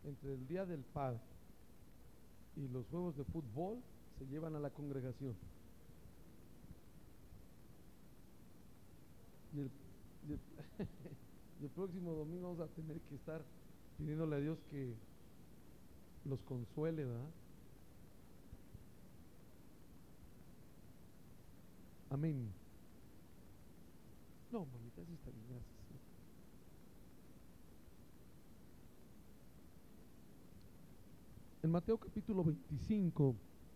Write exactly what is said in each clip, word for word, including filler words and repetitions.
entre el Día del Padre y los juegos de fútbol se llevan a la congregación. Y el, y el, y el próximo domingo vamos a tener que estar pidiéndole a Dios que los consuele, ¿verdad? Amén. No, mamita, sí está bien, gracias. En Mateo capítulo veinticinco,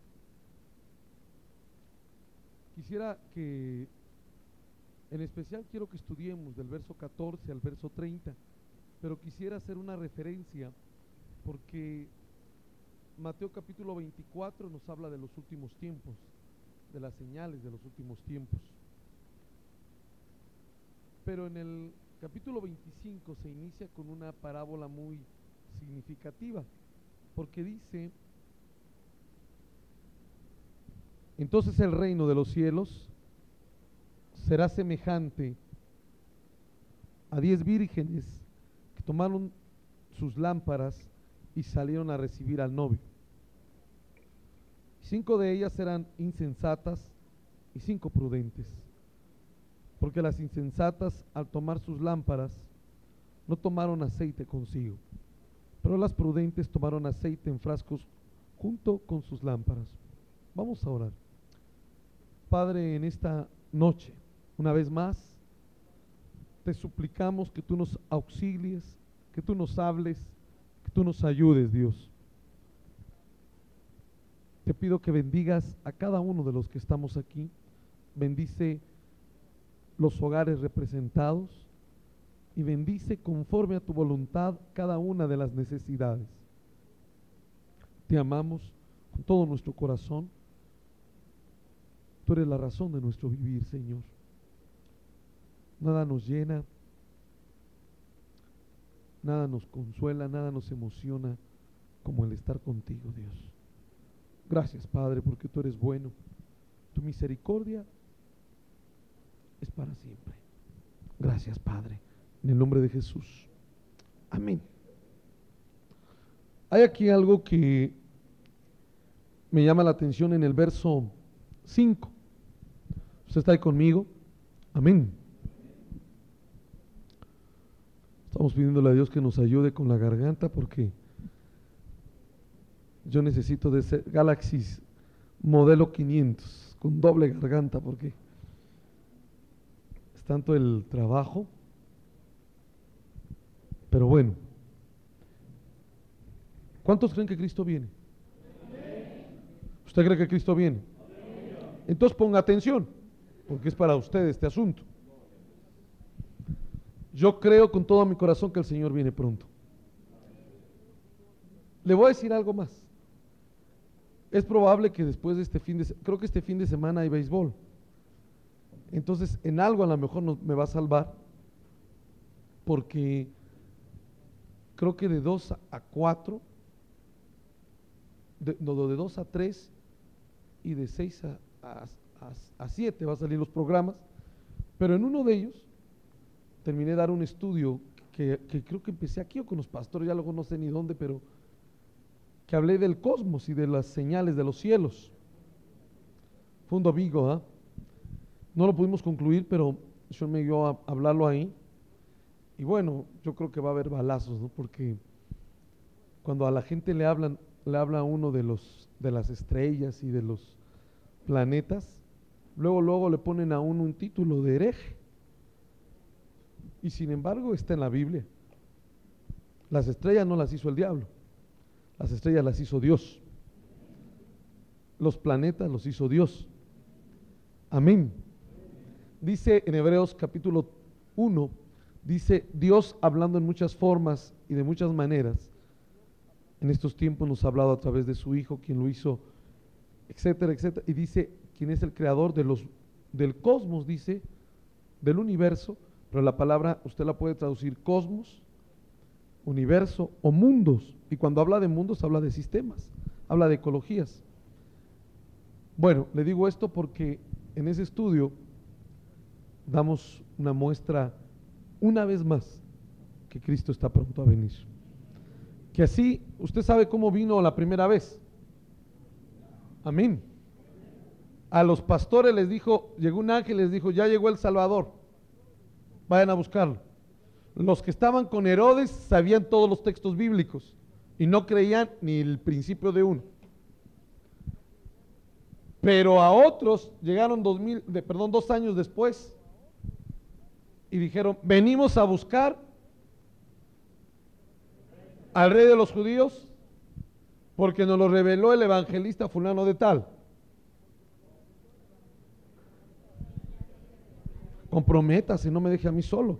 quisiera que, en especial quiero que estudiemos del verso catorce al verso treinta, pero quisiera hacer una referencia porque Mateo capítulo veinticuatro nos habla de los últimos tiempos, de las señales de los últimos tiempos. Pero en el capítulo veinticinco se inicia con una parábola muy significativa, porque dice: entonces el reino de los cielos será semejante a diez vírgenes que tomaron sus lámparas y salieron a recibir al novio. Cinco de ellas eran insensatas y cinco prudentes, porque las insensatas, al tomar sus lámparas, no tomaron aceite consigo, pero las prudentes tomaron aceite en frascos junto con sus lámparas. Vamos a orar. Padre, en esta noche, una vez más, te suplicamos que tú nos auxilies, que tú nos hables, que tú nos ayudes, Dios. Te pido que bendigas a cada uno de los que estamos aquí. Bendice los hogares representados y bendice conforme a tu voluntad cada una de las necesidades. Te amamos con todo nuestro corazón. Tú eres la razón de nuestro vivir, Señor. Nada nos llena, nada nos consuela, nada nos emociona como el estar contigo, Dios. Gracias, Padre, porque tú eres bueno. Tu misericordia es para siempre. Gracias, Padre, en el nombre de Jesús. Amén. Hay aquí algo que me llama la atención en el verso cinco. ¿Usted está ahí conmigo? Amén. Estamos pidiéndole a Dios que nos ayude con la garganta, porque yo necesito de ese Galaxy modelo quinientos con doble garganta, porque es tanto el trabajo. Pero bueno, ¿cuántos creen que Cristo viene? ¿Usted cree que Cristo viene? Entonces ponga atención, porque es para usted este asunto. Yo creo con todo mi corazón que el Señor viene pronto. Le voy a decir algo más. Es probable que después de este fin de, creo que este fin de semana hay béisbol. Entonces, en algo a lo mejor no, me va a salvar, porque creo que de dos a cuatro, de, no, de dos a tres y de seis a, a, a, a siete va a salir los programas, pero en uno de ellos terminé de dar un estudio que, que creo que empecé aquí o con los pastores, ya luego no sé ni dónde, pero que hablé del cosmos y de las señales de los cielos. Fue un domingo, ¿eh? No lo pudimos concluir, pero yo me dio a hablarlo ahí. Y bueno, yo creo que va a haber balazos, ¿no? Porque cuando a la gente le hablan, le habla a uno de los de las estrellas y de los planetas, luego luego le ponen a uno un título de hereje. Y sin embargo está en la Biblia. Las estrellas no las hizo el diablo, las estrellas las hizo Dios. Los planetas los hizo Dios. Amén. Dice en Hebreos capítulo uno, dice: Dios, hablando en muchas formas y de muchas maneras, en estos tiempos nos ha hablado a través de su Hijo, quien lo hizo, etcétera, etcétera. Y dice, quien es el creador de los, del cosmos, dice, del universo, pero la palabra usted la puede traducir cosmos, universo o mundos. Y cuando habla de mundos habla de sistemas, habla de ecologías. Bueno, le digo esto porque en ese estudio damos una muestra una vez más que Cristo está pronto a venir. que así, usted sabe cómo vino la primera vez. Amén. A los pastores les dijo, llegó un ángel y les dijo, ya llegó el Salvador, vayan a buscarlo. Los que estaban con Herodes sabían todos los textos bíblicos y no creían ni el principio de uno. Pero a otros llegaron dos mil, de, perdón, dos años después y dijeron, venimos a buscar al rey de los judíos porque nos lo reveló el evangelista fulano de tal. Comprométase, no me deje a mí solo.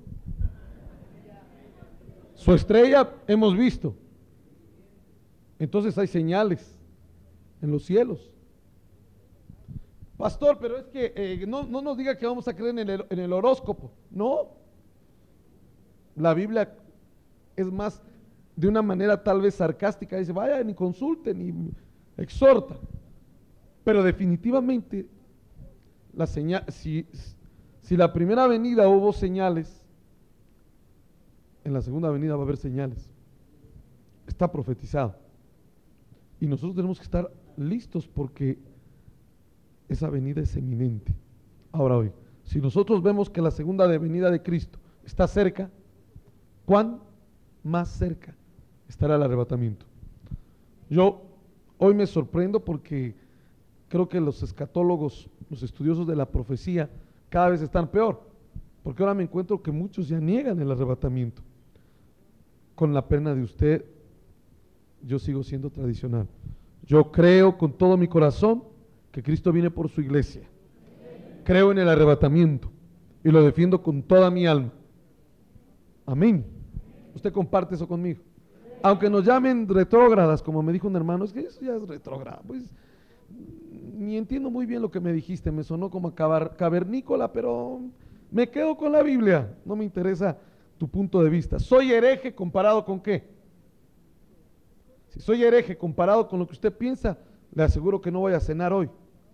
Su estrella hemos visto. Entonces hay señales en los cielos. Pastor, pero es que eh, no, no nos diga que vamos a creer en el, en el horóscopo. No. La Biblia es más de una manera tal vez sarcástica. Dice, vayan y consulten y exhorta. Pero definitivamente la señal, si, si la primera venida hubo señales, en la segunda venida va a haber señales. Está profetizado. Y nosotros tenemos que estar listos porque esa venida es eminente. Ahora hoy, si nosotros vemos que la segunda venida de Cristo está cerca, ¿cuán más cerca estará el arrebatamiento? Yo hoy me sorprendo porque creo que los escatólogos, los estudiosos de la profecía, cada vez están peor, porque ahora me encuentro que muchos ya niegan el arrebatamiento. Con la pena de usted, yo sigo siendo tradicional. Yo creo con todo mi corazón que Cristo viene por su iglesia. Creo en el arrebatamiento y lo defiendo con toda mi alma. Amén. Usted comparte eso conmigo. Aunque nos llamen retrógradas, como me dijo un hermano, es que eso ya es retrógrada. Pues ni entiendo muy bien lo que me dijiste, me sonó como a cavernícola, pero me quedo con la Biblia. No me interesa tu punto de vista. ¿Soy hereje comparado con qué? Si soy hereje comparado con lo que usted piensa, le aseguro que no voy a cenar hoy.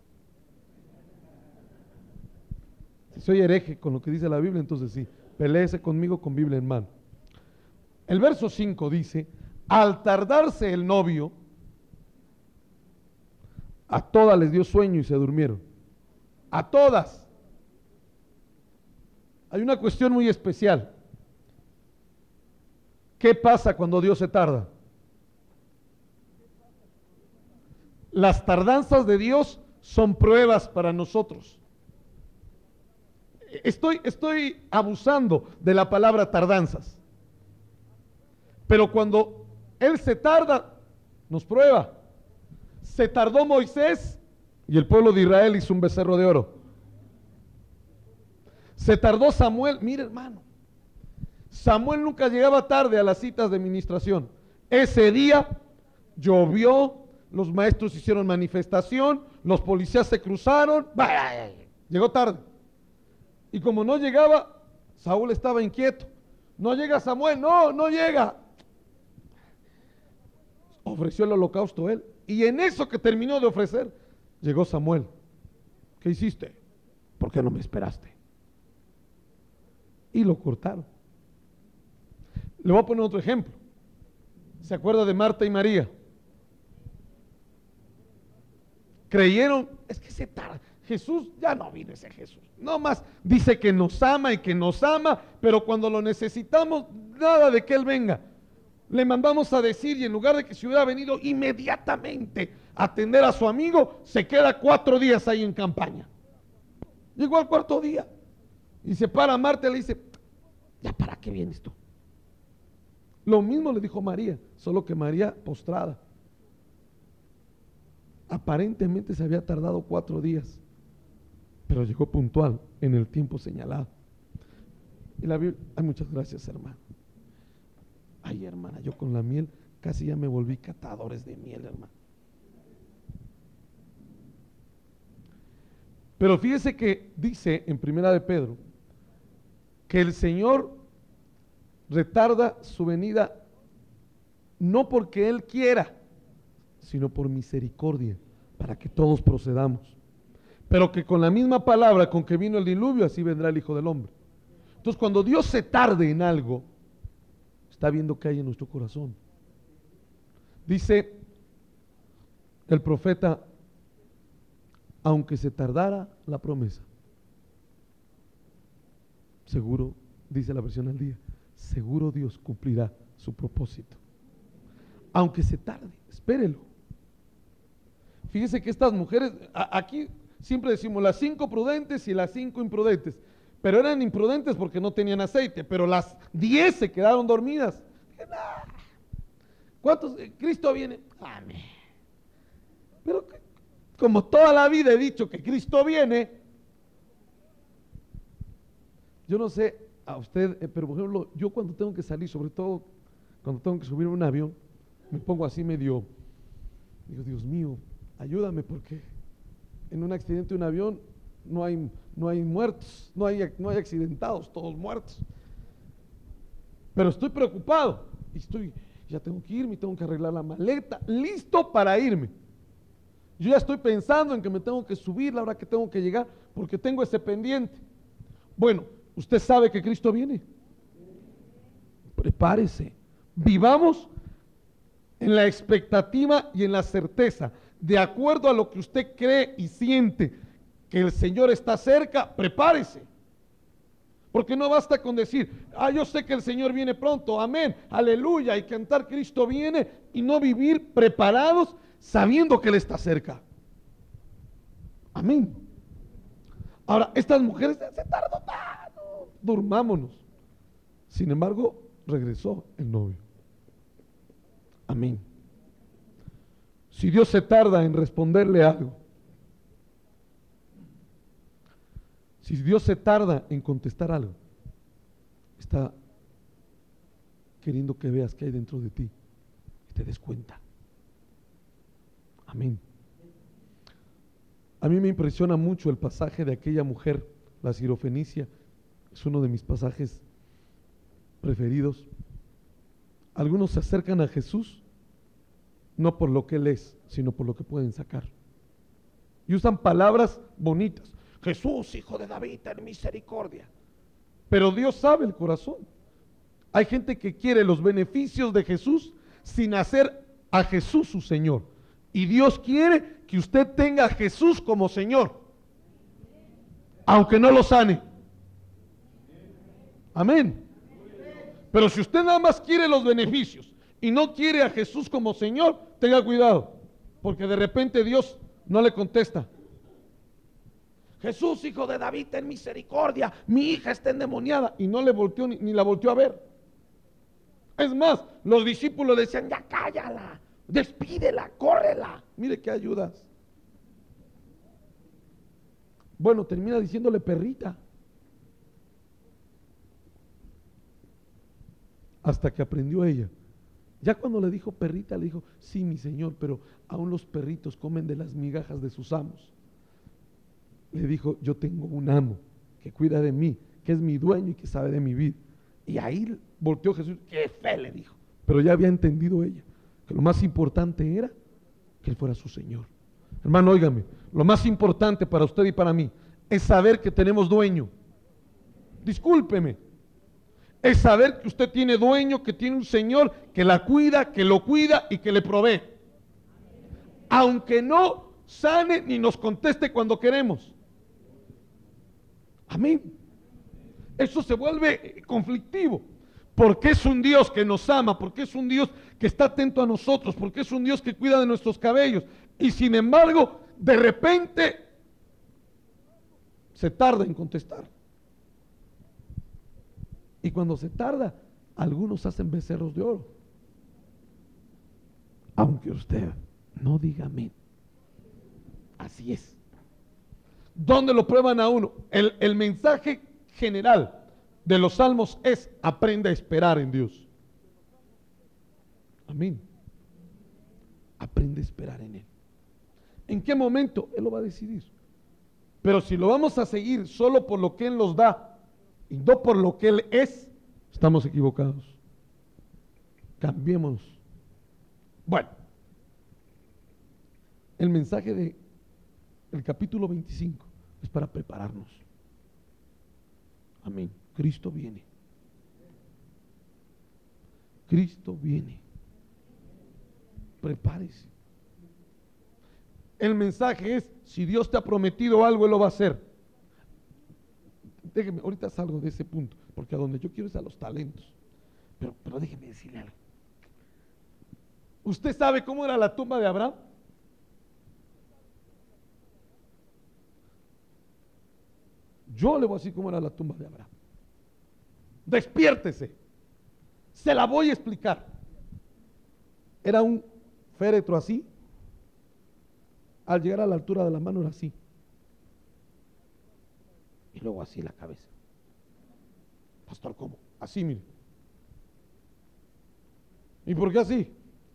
Si soy hereje con lo que dice la Biblia, entonces sí, peleese conmigo con Biblia en mano. El verso cinco dice, al tardarse el novio, a todas les dio sueño y se durmieron. A todas. Hay una cuestión muy especial. ¿Qué pasa cuando Dios se tarda? Las tardanzas de Dios son pruebas para nosotros. Estoy, estoy abusando de la palabra tardanzas. Pero cuando Él se tarda, nos prueba. Se tardó Moisés y el pueblo de Israel hizo un becerro de oro. Se tardó Samuel, mire hermano, Samuel nunca llegaba tarde a las citas de ministración. Ese día llovió, los maestros hicieron manifestación, los policías se cruzaron, llegó tarde. Y como no llegaba, Saúl estaba inquieto. No llega Samuel, no, no llega. Ofreció el holocausto él. Y en eso que terminó de ofrecer, llegó Samuel. ¿Qué hiciste? ¿Por qué no me esperaste? Y lo cortaron. Le voy a poner otro ejemplo. ¿Se acuerda de Marta y María? Creyeron, es que se tarda. Jesús, ya no vino ese Jesús. No más dice que nos ama y que nos ama, pero cuando lo necesitamos, nada de que Él venga. Le mandamos a decir y en lugar de que se hubiera venido inmediatamente a atender a su amigo, se queda cuatro días ahí en campaña. Llegó al cuarto día y se para Marta y le dice, ¿ya para qué vienes tú? Lo mismo le dijo María, solo que María postrada. Aparentemente se había tardado cuatro días, pero llegó puntual en el tiempo señalado. Y la Biblia, ay, muchas gracias, hermano. Ay, hermana, yo con la miel casi ya me volví catadores de miel, hermano. Pero fíjese que dice en Primera de Pedro que el Señor retarda su venida no porque Él quiera, sino por misericordia, para que todos procedamos. Pero que con la misma palabra con que vino el diluvio, así vendrá el Hijo del Hombre. Entonces, cuando Dios se tarde en algo, está viendo qué hay en nuestro corazón. Dice el profeta, aunque se tardara la promesa, seguro, dice la versión al día, seguro Dios cumplirá su propósito. Aunque se tarde, espérelo. Fíjese que estas mujeres, a, aquí siempre decimos las cinco prudentes y las cinco imprudentes, pero eran imprudentes porque no tenían aceite, pero las diez se quedaron dormidas. ¿Cuántos? Cristo viene. Amén. Pero como toda la vida he dicho que Cristo viene, yo no sé a usted, eh, pero por ejemplo, yo cuando tengo que salir, sobre todo cuando tengo que subir a un avión, me pongo así medio, digo, Dios mío, ayúdame, porque en un accidente de un avión no hay, no hay muertos, no hay, no hay accidentados, todos muertos. Pero estoy preocupado y estoy, ya tengo que irme, tengo que arreglar la maleta, listo para irme. Yo ya estoy pensando en que me tengo que subir la hora que tengo que llegar, porque tengo ese pendiente. Bueno, usted sabe que Cristo viene. Prepárese. Vivamos en la expectativa y en la certeza, de acuerdo a lo que usted cree y siente que el Señor está cerca, prepárese. Porque no basta con decir, ah, yo sé que el Señor viene pronto, amén, aleluya, y cantar Cristo viene, y no vivir preparados sabiendo que Él está cerca. Amén. Ahora, estas mujeres se tardó tanto, durmámonos. Sin embargo, regresó el novio. Amén. Si Dios se tarda en responderle algo, si Dios se tarda en contestar algo, está queriendo que veas qué hay dentro de ti y te des cuenta. Amén. A mí me impresiona mucho el pasaje de aquella mujer, la Sirofenicia, es uno de mis pasajes preferidos. Algunos se acercan a Jesús no por lo que Él es, sino por lo que pueden sacar. Y usan palabras bonitas. Jesús, hijo de David, ten misericordia. Pero Dios sabe el corazón. Hay gente que quiere los beneficios de Jesús sin hacer a Jesús su Señor. Y Dios quiere que usted tenga a Jesús como Señor, aunque no lo sane. Amén. Pero si usted nada más quiere los beneficios y no quiere a Jesús como Señor, tenga cuidado, porque de repente Dios no le contesta. Jesús, hijo de David, ten misericordia, mi hija está endemoniada, y no le volteó ni, ni la volteó a ver. Es más, los discípulos decían, ya cállala, despídela, córrela. Mire qué ayudas. Bueno, termina diciéndole perrita. Hasta que aprendió ella. Ya cuando le dijo perrita, le dijo, sí, mi señor, pero aún los perritos comen de las migajas de sus amos. Le dijo, yo tengo un amo que cuida de mí, que es mi dueño y que sabe de mi vida. Y ahí volteó Jesús, qué fe, le dijo. Pero ya había entendido ella que lo más importante era que Él fuera su Señor. Hermano, óigame, lo más importante para usted y para mí es saber que tenemos dueño. Discúlpeme. Es saber que usted tiene dueño, que tiene un Señor que la cuida, que lo cuida y que le provee. Aunque no sane ni nos conteste cuando queremos. Amén. Eso se vuelve conflictivo. Porque es un Dios que nos ama, porque es un Dios que está atento a nosotros, porque es un Dios que cuida de nuestros cabellos. Y sin embargo, de repente, se tarda en contestar. Y cuando se tarda, algunos hacen becerros de oro. Aunque usted no diga amén. Así es. ¿Dónde lo prueban a uno? El, el mensaje general de los salmos es: aprenda a esperar en Dios. Amén. Aprende a esperar en Él. ¿En qué momento? Él lo va a decidir. Pero si lo vamos a seguir solo por lo que Él nos da y no por lo que Él es, estamos equivocados. Cambiémonos. Bueno, el mensaje de el capítulo veinticinco es para prepararnos. Amén. Cristo viene. Cristo viene. prepárese. El mensaje es, si Dios te ha prometido algo, Él lo va a hacer. Déjeme, ahorita salgo de ese punto, porque a donde yo quiero es a los talentos. Pero, pero déjeme decirle algo. ¿Usted sabe cómo era la tumba de Abraham? Yo le voy a decir cómo era la tumba de Abraham. Despiértese. Se la voy a explicar. Era un féretro así. Al llegar a la altura de la mano era así. Y luego así la cabeza. Pastor, ¿cómo? Así, mire. ¿Y por qué así?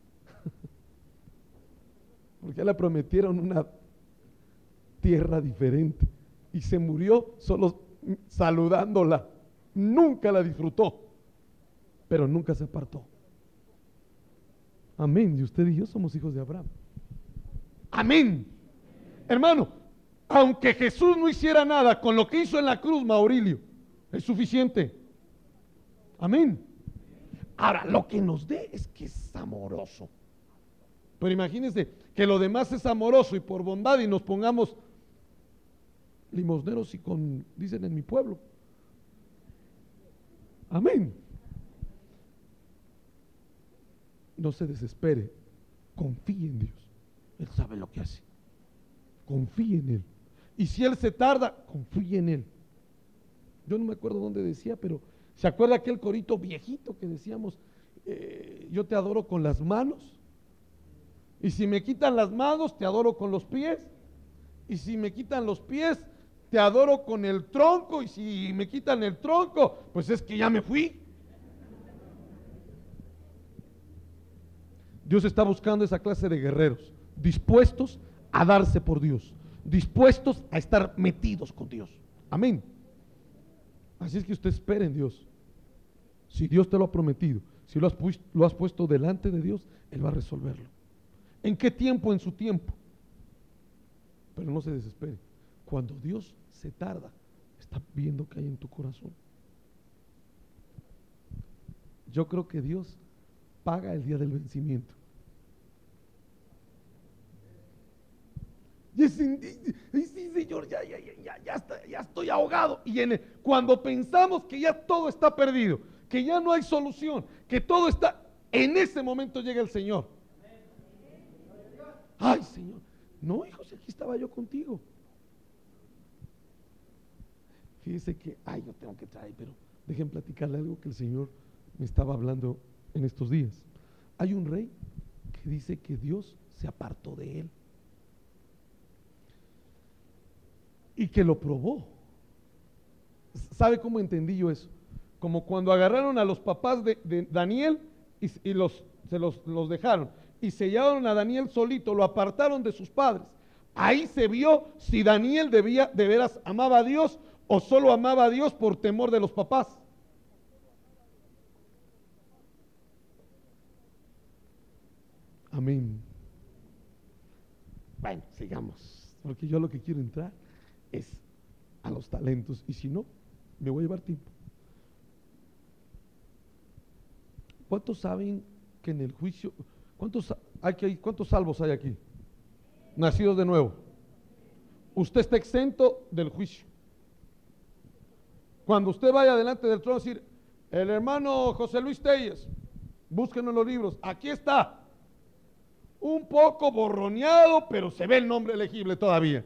Porque le prometieron una tierra diferente y se murió solo saludándola. Nunca la disfrutó, pero nunca se apartó. Amén. Y usted y yo somos hijos de Abraham. Amén. Hermano, aunque Jesús no hiciera nada con lo que hizo en la cruz, Maurilio, es suficiente. Amén. Ahora, lo que nos dé es que es amoroso. Pero imagínense que lo demás es amoroso y por bondad y nos pongamos limosneros y con, dicen en mi pueblo. Amén. No se desespere, confíe en Dios. Él sabe lo que hace. Confíe en Él. Y si Él se tarda, confíe en Él. Yo no me acuerdo dónde decía, pero ¿se acuerda aquel corito viejito que decíamos, eh, yo te adoro con las manos? Y si me quitan las manos, te adoro con los pies. Y si me quitan los pies, te adoro con el tronco. Y si me quitan el tronco, pues es que ya me fui. Dios está buscando esa clase de guerreros, dispuestos a darse por Dios, dispuestos a estar metidos con Dios. Amén. Así es que usted espere en Dios. Si Dios te lo ha prometido, si lo has, pu- lo has puesto delante de Dios, Él va a resolverlo. ¿En qué tiempo? En su tiempo. Pero no se desespere. Cuando Dios se tarda, está viendo que hay en tu corazón. Yo creo que Dios paga el día del vencimiento. Y sí, sí, Señor, ya, ya, ya, ya, está, ya estoy ahogado. Y en el, cuando pensamos que ya todo está perdido, que ya no hay solución, que todo está, en ese momento llega el Señor. Ay, Señor, no, hijo, si aquí estaba yo contigo. Fíjese que, ay, yo tengo que traer, pero dejen platicarle algo que el Señor me estaba hablando en estos días. Hay un rey que dice que Dios se apartó de él y que lo probó. ¿Sabe cómo entendí yo eso? Como cuando agarraron a los papás de, de Daniel y, y los, se los, los dejaron y se llevaron a Daniel solito, lo apartaron de sus padres. Ahí se vio si Daniel debía, de veras amaba a Dios o solo amaba a Dios por temor de los papás. Amén. Bueno, sigamos, porque yo lo que quiero entrar es a los talentos, y si no, me voy a llevar tiempo. ¿Cuántos saben que en el juicio, cuántos hay que cuántos salvos hay aquí? Nacidos de nuevo. Usted está exento del juicio. Cuando usted vaya delante del trono, decir, el hermano José Luis Telles, búsquenlo en los libros, aquí está. Un poco borroneado, pero se ve el nombre legible todavía.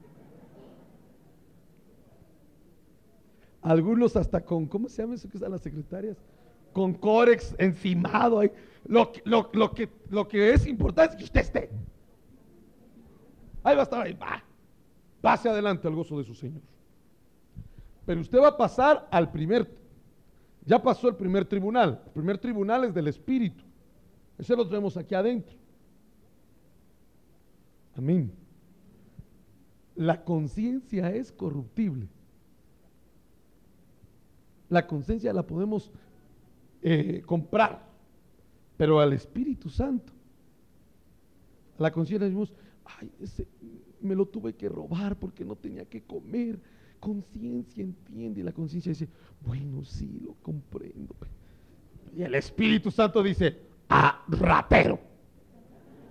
Algunos hasta con, ¿cómo se llama eso que usan las secretarias? Con córex encimado. Ahí. Lo, lo, lo, que, lo que es importante es que usted esté. Ahí va a estar ahí. Va. Pase adelante al gozo de su Señor. Pero usted va a pasar al primer, ya pasó el primer tribunal. El primer tribunal es del Espíritu. Ese lo tenemos aquí adentro. Amén. La conciencia es corruptible. La conciencia la podemos eh, comprar, pero al Espíritu Santo, a la conciencia decimos, ay, ese, me lo tuve que robar porque no tenía que comer. Conciencia entiende, y la conciencia dice, bueno, sí, lo comprendo. Y el Espíritu Santo dice, ah, ratero.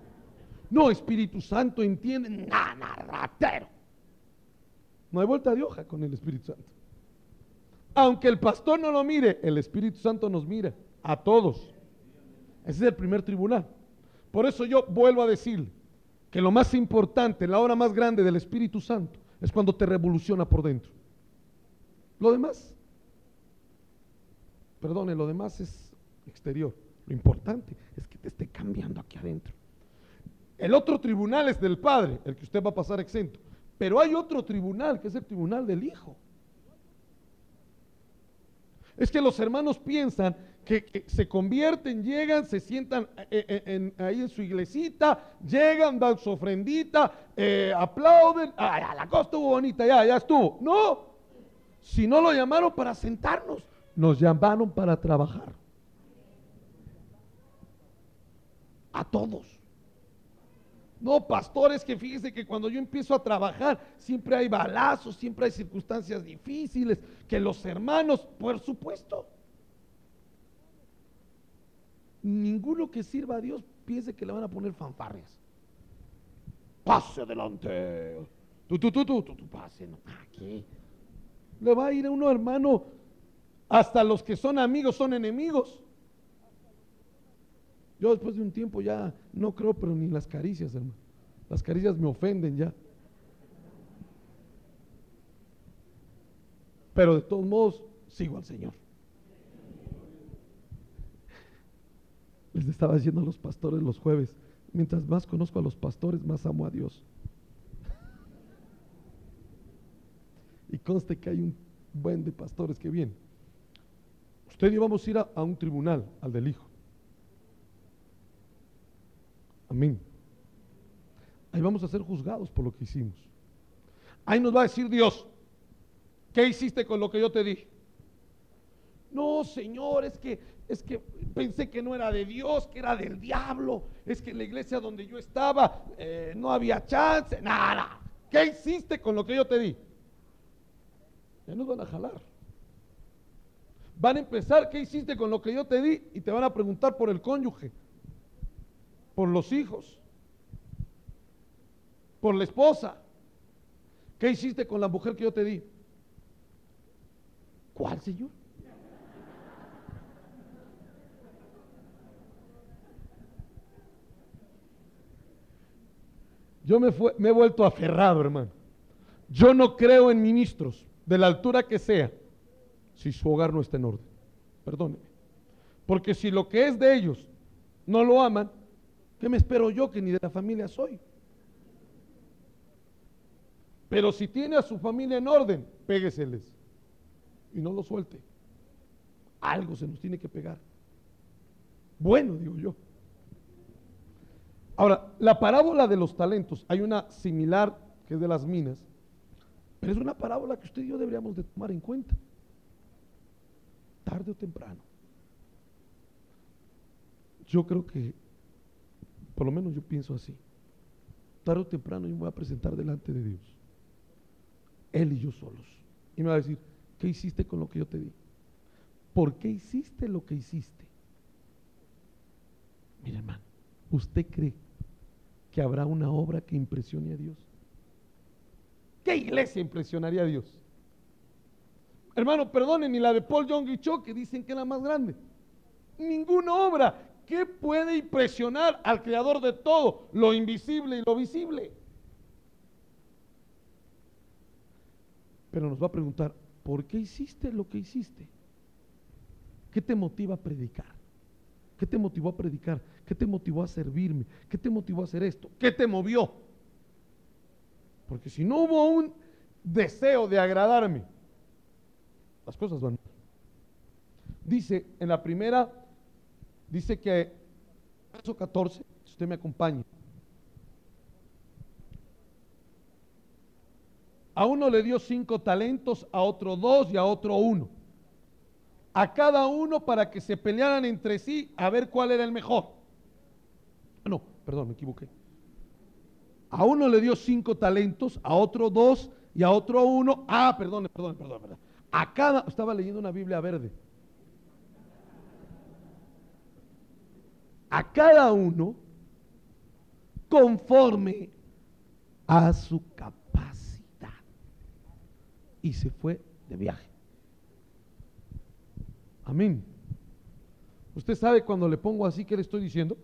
No, Espíritu Santo entiende. Nada, ratero. No hay vuelta de hoja con el Espíritu Santo. Aunque el pastor no lo mire, el Espíritu Santo nos mira a todos. Ese es el primer tribunal. Por eso yo vuelvo a decir que lo más importante, la obra más grande del Espíritu Santo es cuando te revoluciona por dentro. Lo demás, perdone, lo demás es exterior. Lo importante es que te esté cambiando aquí adentro. El otro tribunal es del Padre, el que usted va a pasar exento. Pero hay otro tribunal, que es el tribunal del Hijo. Es que los hermanos piensan que, que se convierten, llegan, se sientan en, en, ahí en su iglesita, llegan, dan su ofrendita, eh, aplauden, ah, ya, la cosa estuvo bonita, ya, ya estuvo. No, si no lo llamaron para sentarnos, nos llamaron para trabajar. A todos. No, pastores, que fíjese que cuando yo empiezo a trabajar siempre hay balazos, siempre hay circunstancias difíciles, que los hermanos, por supuesto. Ninguno que sirva a Dios piense que le van a poner fanfarrias. Pase adelante. Tú, tú, tú, tú, tú, tú pase. No, aquí. Le va a ir a uno, hermano, hasta los que son amigos son enemigos. Yo después de un tiempo ya no creo, pero ni las caricias, hermano. Las caricias me ofenden ya. Pero de todos modos, sigo al Señor. Les estaba diciendo a los pastores los jueves, mientras más conozco a los pastores, más amo a Dios. Y conste que hay un buen de pastores que vienen. Usted y yo vamos a ir a, a un tribunal, al del Hijo. Amén. Ahí vamos a ser juzgados por lo que hicimos. Ahí nos va a decir Dios, ¿qué hiciste con lo que yo te dije? No, Señor, es que, es que pensé que no era de Dios, que era del diablo. Es que en la iglesia donde yo estaba eh, no había chance, nada. ¿Qué hiciste con lo que yo te di? Ya nos van a jalar. Van a empezar, ¿qué hiciste con lo que yo te di? Y te van a preguntar por el cónyuge, por los hijos, por la esposa. ¿Qué hiciste con la mujer que yo te di? ¿Cuál, Señor? Yo me, fue, me he vuelto aferrado, hermano. Yo no creo en ministros, de la altura que sea, si su hogar no está en orden. Perdóneme. Porque si lo que es de ellos no lo aman, ¿qué me espero yo que ni de la familia soy? Pero si tiene a su familia en orden, pégueseles y no lo suelte. Algo se nos tiene que pegar. Bueno, digo yo. Ahora, la parábola de los talentos, hay una similar que es de las minas, pero es una parábola que usted y yo deberíamos de tomar en cuenta. Tarde o temprano. Yo creo que, por lo menos yo pienso así, tarde o temprano yo me voy a presentar delante de Dios, Él y yo solos, y me va a decir, ¿qué hiciste con lo que yo te di? ¿Por qué hiciste lo que hiciste? Mira, hermano, ¿usted cree que habrá una obra que impresione a Dios? ¿Qué iglesia impresionaría a Dios? Hermano, perdonen, ni la de Paul Yonggi Cho, que dicen que es la más grande. Ninguna obra. ¿Qué puede impresionar al creador de todo, lo invisible y lo visible? Pero nos va a preguntar, ¿por qué hiciste lo que hiciste? ¿Qué te motiva a predicar? ¿Qué te motivó a predicar? ¿Qué te motivó a servirme? ¿Qué te motivó a hacer esto? ¿Qué te movió? Porque si no hubo un deseo de agradarme, las cosas van mal. Dice en la primera, dice que, verso catorce, si usted me acompaña. A uno le dio cinco talentos, a otro dos y a otro uno. A cada uno para que se pelearan entre sí a ver cuál era el mejor. No, perdón, me equivoqué. A uno le dio cinco talentos, a otro dos y a otro uno. Ah, perdón, perdón, perdón, perdón. A cada, estaba leyendo una Biblia verde. A cada uno conforme a su capacidad. Y se fue de viaje. Amén. ¿Usted sabe cuando le pongo así qué le estoy diciendo?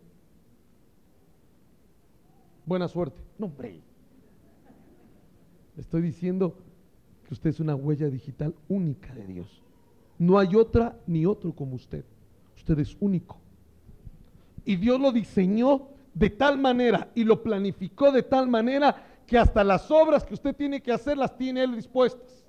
Buena suerte. No, hombre. Le estoy diciendo que usted es una huella digital única de Dios. No hay otra ni otro como usted. Usted es único. Y Dios lo diseñó de tal manera y lo planificó de tal manera que hasta las obras que usted tiene que hacer las tiene Él dispuestas.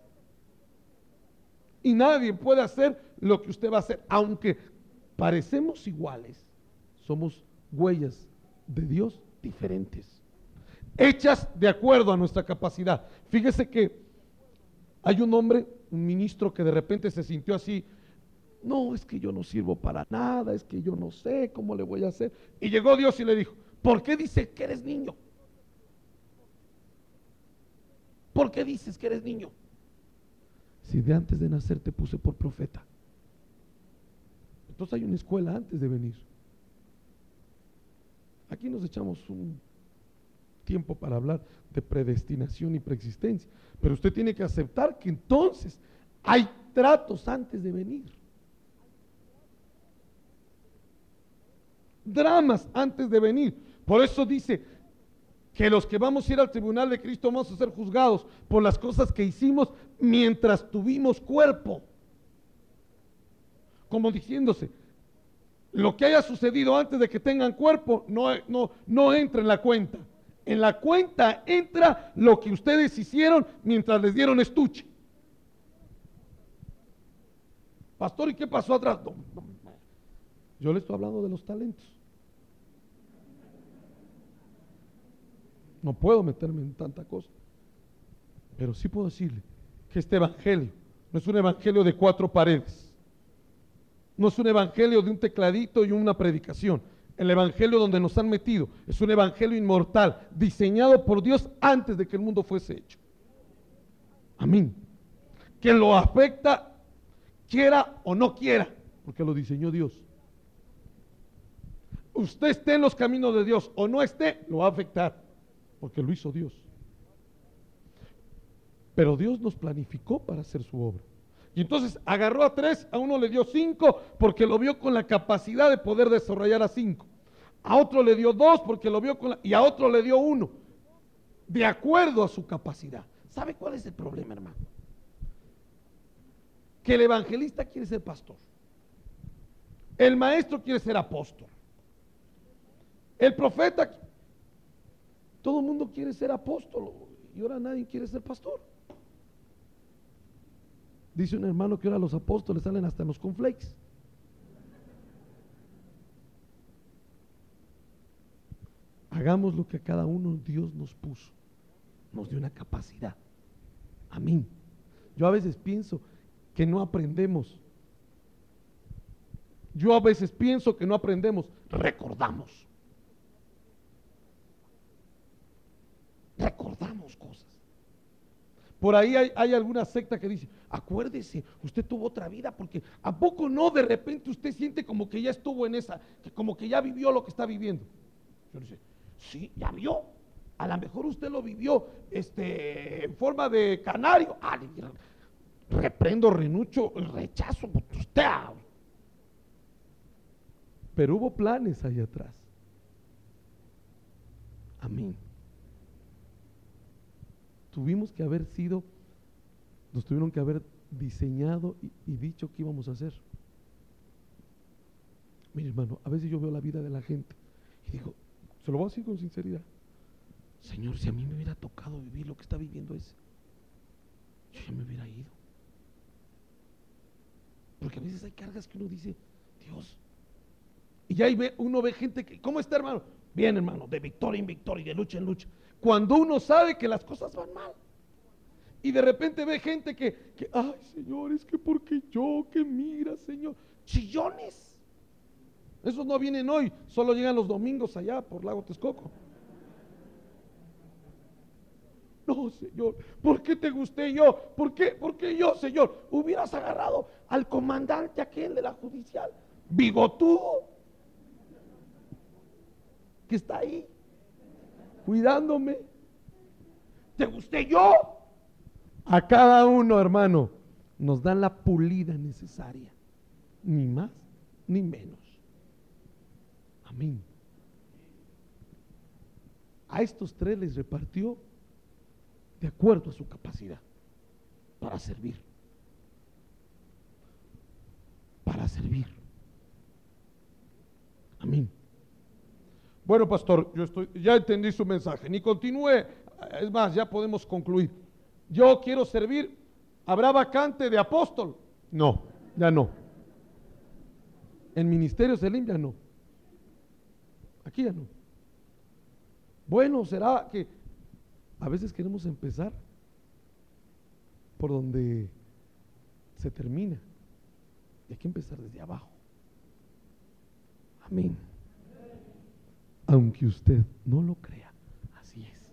Y nadie puede hacer lo que usted va a hacer. Aunque parecemos iguales, somos huellas de Dios diferentes, hechas de acuerdo a nuestra capacidad. Fíjese que hay un hombre, un ministro, que de repente se sintió así: no, es que yo no sirvo para nada, es que yo no sé cómo le voy a hacer. Y llegó Dios y le dijo: ¿por qué dices que eres niño? ¿Por qué dices que eres niño? Si de antes de nacer te puse por profeta. Entonces hay una escuela antes de venir. Aquí nos echamos un tiempo para hablar de predestinación y preexistencia, pero usted tiene que aceptar que entonces hay tratos antes de venir, dramas antes de venir. Por eso dice que los que vamos a ir al tribunal de Cristo vamos a ser juzgados por las cosas que hicimos mientras tuvimos cuerpo, como diciéndose: lo que haya sucedido antes de que tengan cuerpo no, no, no entra en la cuenta. En la cuenta entra lo que ustedes hicieron mientras les dieron estuche. Pastor, ¿y qué pasó atrás? No, no, no. Yo le estoy hablando de los talentos. No puedo meterme en tanta cosa, pero sí puedo decirle que este evangelio no es un evangelio de cuatro paredes, no es un evangelio de un tecladito y una predicación. El evangelio donde nos han metido es un evangelio inmortal, diseñado por Dios antes de que el mundo fuese hecho. Amén. Que lo afecta, quiera o no quiera, porque lo diseñó Dios. Usted esté en los caminos de Dios o no esté, lo va a afectar, porque lo hizo Dios. Pero Dios nos planificó para hacer su obra. Y entonces agarró a tres, a uno le dio cinco porque lo vio con la capacidad de poder desarrollar a cinco. A otro le dio dos porque lo vio con la, y a otro le dio uno, de acuerdo a su capacidad. ¿Sabe cuál es el problema, hermano? Que el evangelista quiere ser pastor, el maestro quiere ser apóstol, el profeta, todo el mundo quiere ser apóstol y ahora nadie quiere ser pastor. Dice un hermano que ahora los apóstoles salen hasta en los cornflakes. Hagamos lo que a cada uno Dios nos puso, nos dio una capacidad. Amén. Yo a veces pienso que no aprendemos. Yo a veces pienso que no aprendemos, recordamos. Recordamos cosas. Por ahí hay, hay alguna secta que dice: acuérdese, usted tuvo otra vida, porque ¿a poco no de repente usted siente como que ya estuvo en esa, que como que ya vivió lo que está viviendo? Yo le dice: sí, ya vio. A lo mejor usted lo vivió este, en forma de canario. Ah, reprendo, renucho, rechazo, usted. Pero hubo planes ahí atrás. Amén. Tuvimos que haber sido, nos tuvieron que haber diseñado y, y dicho qué íbamos a hacer. Mire, hermano, a veces yo veo la vida de la gente y digo, se lo voy a decir con sinceridad: Señor, si a mí me hubiera tocado vivir lo que está viviendo ese, yo ya me hubiera ido. Porque a veces hay cargas que uno dice: Dios. Y ya ahí ve, uno ve gente que, ¿cómo está, hermano? Bien, hermano, de victoria en victoria y de lucha en lucha. Cuando uno sabe que las cosas van mal. Y de repente ve gente que, que ay, Señor, es que porque yo, que mira, Señor, chillones. Esos no vienen hoy, solo llegan los domingos allá por Lago Texcoco. No, Señor, ¿por qué te gusté yo? ¿Por qué? ¿Por qué yo, Señor? Hubieras agarrado al comandante aquel de la judicial, bigotudo, que está ahí. cuidándome. ¿Te gusté yo? A cada uno, hermano, nos dan la pulida necesaria, ni más ni menos. Amén. A estos tres les repartió de acuerdo a su capacidad para servir. Para servir. Amén. Bueno, pastor, yo estoy, ya entendí su mensaje. Ni continúe, es más, ya podemos concluir. Yo quiero servir. ¿Habrá vacante de apóstol? No, ya no. En Ministerio Selim ya no. Aquí ya no. Bueno, será que a veces queremos empezar por donde se termina. Y hay que empezar desde abajo. Amén. Aunque usted no lo crea, así es.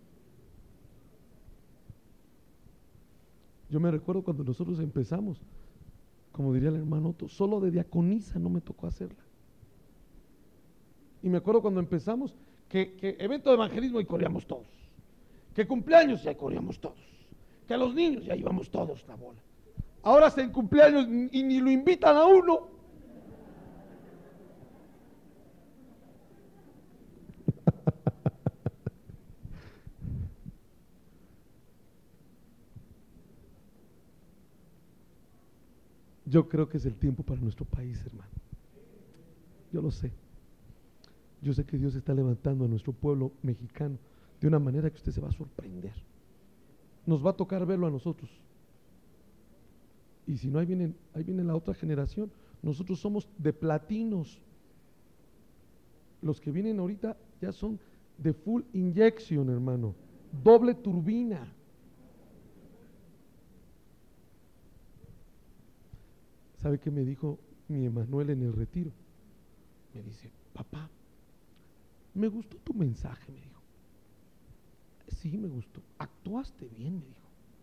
Yo me recuerdo cuando nosotros empezamos, como diría el hermano Otto, solo de diaconisa no me tocó hacerla. Y me acuerdo cuando empezamos, que, que evento de evangelismo y corríamos todos, que cumpleaños ya corríamos todos, que a los niños ya íbamos todos la bola. Ahora hasta en cumpleaños y ni lo invitan a uno. Yo creo que es el tiempo para nuestro país, hermano. Yo lo sé. Yo sé que Dios está levantando a nuestro pueblo mexicano de una manera que usted se va a sorprender. Nos va a tocar verlo a nosotros. Y si no, ahí viene, ahí viene la otra generación. Nosotros somos de platinos. Los que vienen ahorita ya son de full injection, hermano. Doble turbina. ¿Sabe qué me dijo mi Emanuel en el retiro? Me dice, papá, me gustó tu mensaje, me dijo. Sí, me gustó. Actuaste bien, me dijo.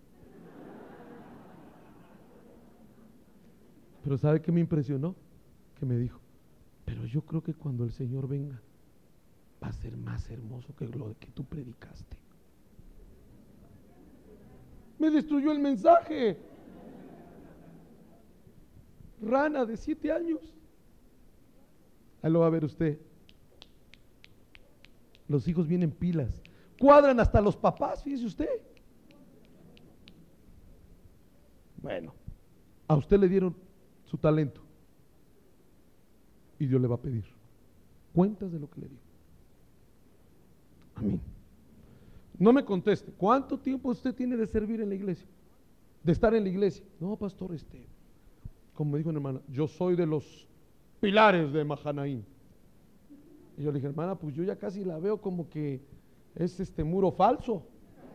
Pero ¿sabe qué me impresionó? Que me dijo, pero yo creo que cuando el Señor venga va a ser más hermoso que lo que tú predicaste. Me destruyó el mensaje. Rana de siete años. Ahí lo va a ver usted. Los hijos vienen pilas. Cuadran hasta los papás, fíjese usted. Bueno, a usted le dieron su talento y Dios le va a pedir cuentas de lo que le dio. Amén. No me conteste, ¿cuánto tiempo usted tiene de servir en la iglesia? De estar en la iglesia. No, pastor, este, como me dijo una hermana, yo soy de los pilares de Mahanaim. Y yo le dije, hermana, pues yo ya casi la veo como que es este muro falso.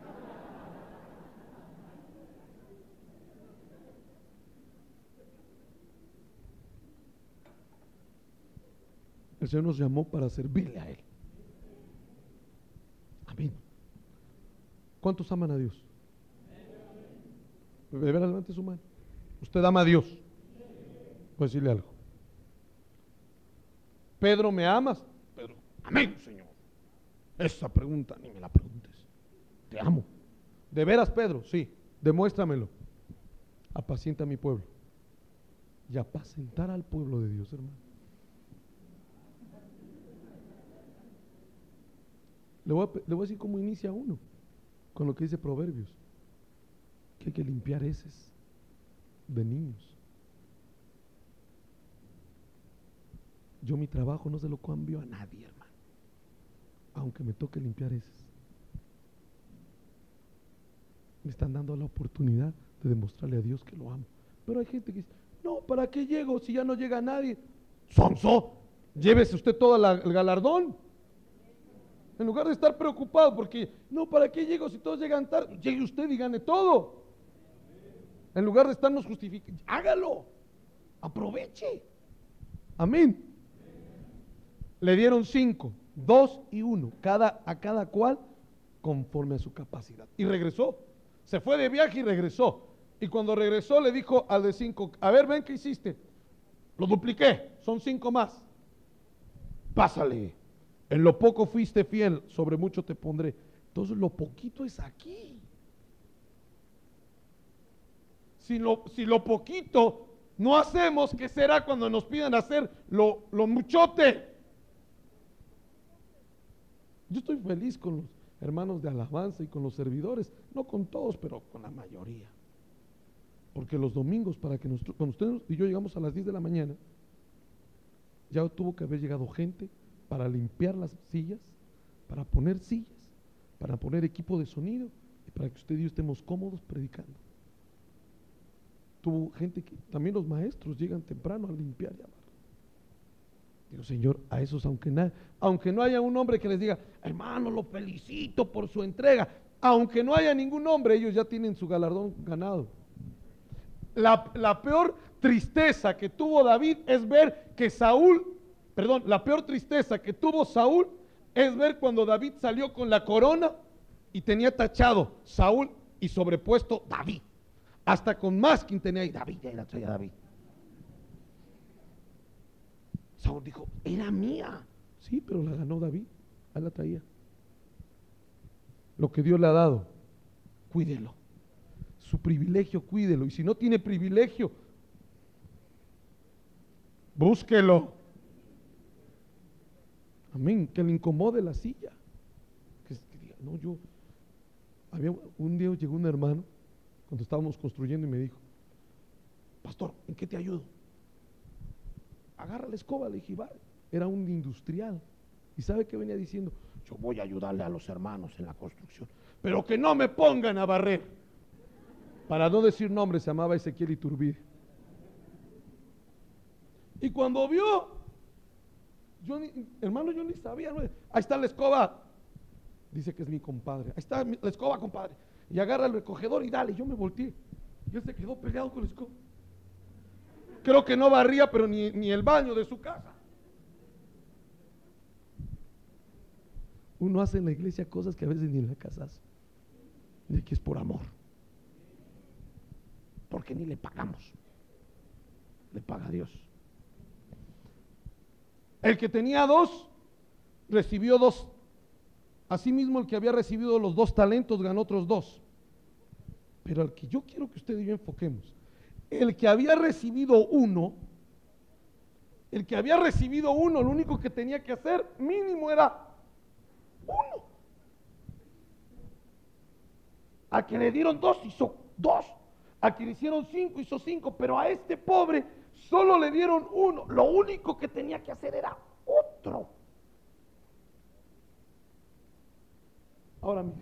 El Señor nos llamó para servirle a Él. Amén. ¿Cuántos aman a Dios? De veras, levante su mano. ¿Usted ama a Dios? Voy a decirle algo. Pedro, ¿me amas? Pedro, amén, Señor. Esa pregunta ni me la preguntes. Te amo. ¿De veras, Pedro? Sí, demuéstramelo. Apacienta a mi pueblo. Y apacentar al pueblo de Dios, hermano. Le voy, a, le voy a decir cómo inicia uno, con lo que dice Proverbios, que hay que limpiar heces de niños. Yo mi trabajo no se lo cambio a nadie, hermano, aunque me toque limpiar heces. Me están dando la oportunidad de demostrarle a Dios que lo amo. Pero hay gente que dice, no, ¿para qué llego si ya no llega nadie? Sonso, llévese usted todo la, el galardón. En lugar de estar preocupado porque, no, ¿para qué llego si todos llegan tarde? Llegue usted y gane todo. En lugar de estarnos justificando, hágalo, aproveche. Amén. Le dieron cinco, dos y uno, cada, a cada cual conforme a su capacidad. Y regresó, se fue de viaje y regresó. Y cuando regresó le dijo al de cinco, a ver, ven, ¿qué hiciste? Lo dupliqué, son cinco más. Pásale. En lo poco fuiste fiel, sobre mucho te pondré. Entonces lo poquito es aquí. Si lo, si lo poquito no hacemos, ¿qué será cuando nos pidan hacer lo, lo muchote? Yo estoy feliz con los hermanos de alabanza y con los servidores, no con todos, pero con la mayoría. Porque los domingos, para que nosotros, cuando ustedes y yo llegamos a las diez de la mañana, ya tuvo que haber llegado gente para limpiar las sillas, para poner sillas, para poner equipo de sonido y para que usted y yo estemos cómodos predicando. Tuvo gente que, también los maestros llegan temprano a limpiar y a barrer. Digo, Señor, a esos, aunque, na, aunque no haya un hombre que les diga, hermano, lo felicito por su entrega, aunque no haya ningún hombre, ellos ya tienen su galardón ganado. La, la peor tristeza que tuvo David es ver que Saúl, perdón, la peor tristeza que tuvo Saúl es ver cuando David salió con la corona y tenía tachado Saúl y sobrepuesto David. Hasta con masking tenía ahí, David, ahí la traía David. Saúl dijo, era mía. Sí, pero la ganó David, ahí la traía. Lo que Dios le ha dado, cuídelo. Su privilegio, cuídelo. Y si no tiene privilegio, búsquelo. Amén. Que le incomode la silla. Que, que diga, no, yo. Había, un día llegó un hermano, cuando estábamos construyendo, y me dijo, pastor, ¿en qué te ayudo? Agarra la escoba, le dije, va. Era un industrial. ¿Y sabe qué venía diciendo? Yo voy a ayudarle a los hermanos en la construcción, pero que no me pongan a barrer. Para no decir nombre, se llamaba Ezequiel Iturbide. Y cuando vio, yo ni, hermano, yo ni sabía, ¿no? Ahí está la escoba. Dice que es mi compadre. Ahí está la escoba, compadre. Y agarra el recogedor y dale. Yo me volteé. Y él se quedó peleado con la escoba. Creo que no barría, pero ni, ni el baño de su casa. Uno hace en la iglesia cosas que a veces ni en la casa hace. De que es por amor. Porque ni le pagamos. Le paga Dios. El que tenía dos, recibió dos. Asimismo, el que había recibido los dos talentos ganó otros dos. Pero el que yo quiero que usted y yo enfoquemos, el que había recibido uno, el que había recibido uno, lo único que tenía que hacer mínimo era uno. A que le dieron dos, hizo dos. A que le hicieron cinco, hizo cinco. Pero a este pobre solo le dieron uno. Lo único que tenía que hacer era otro. Ahora mire,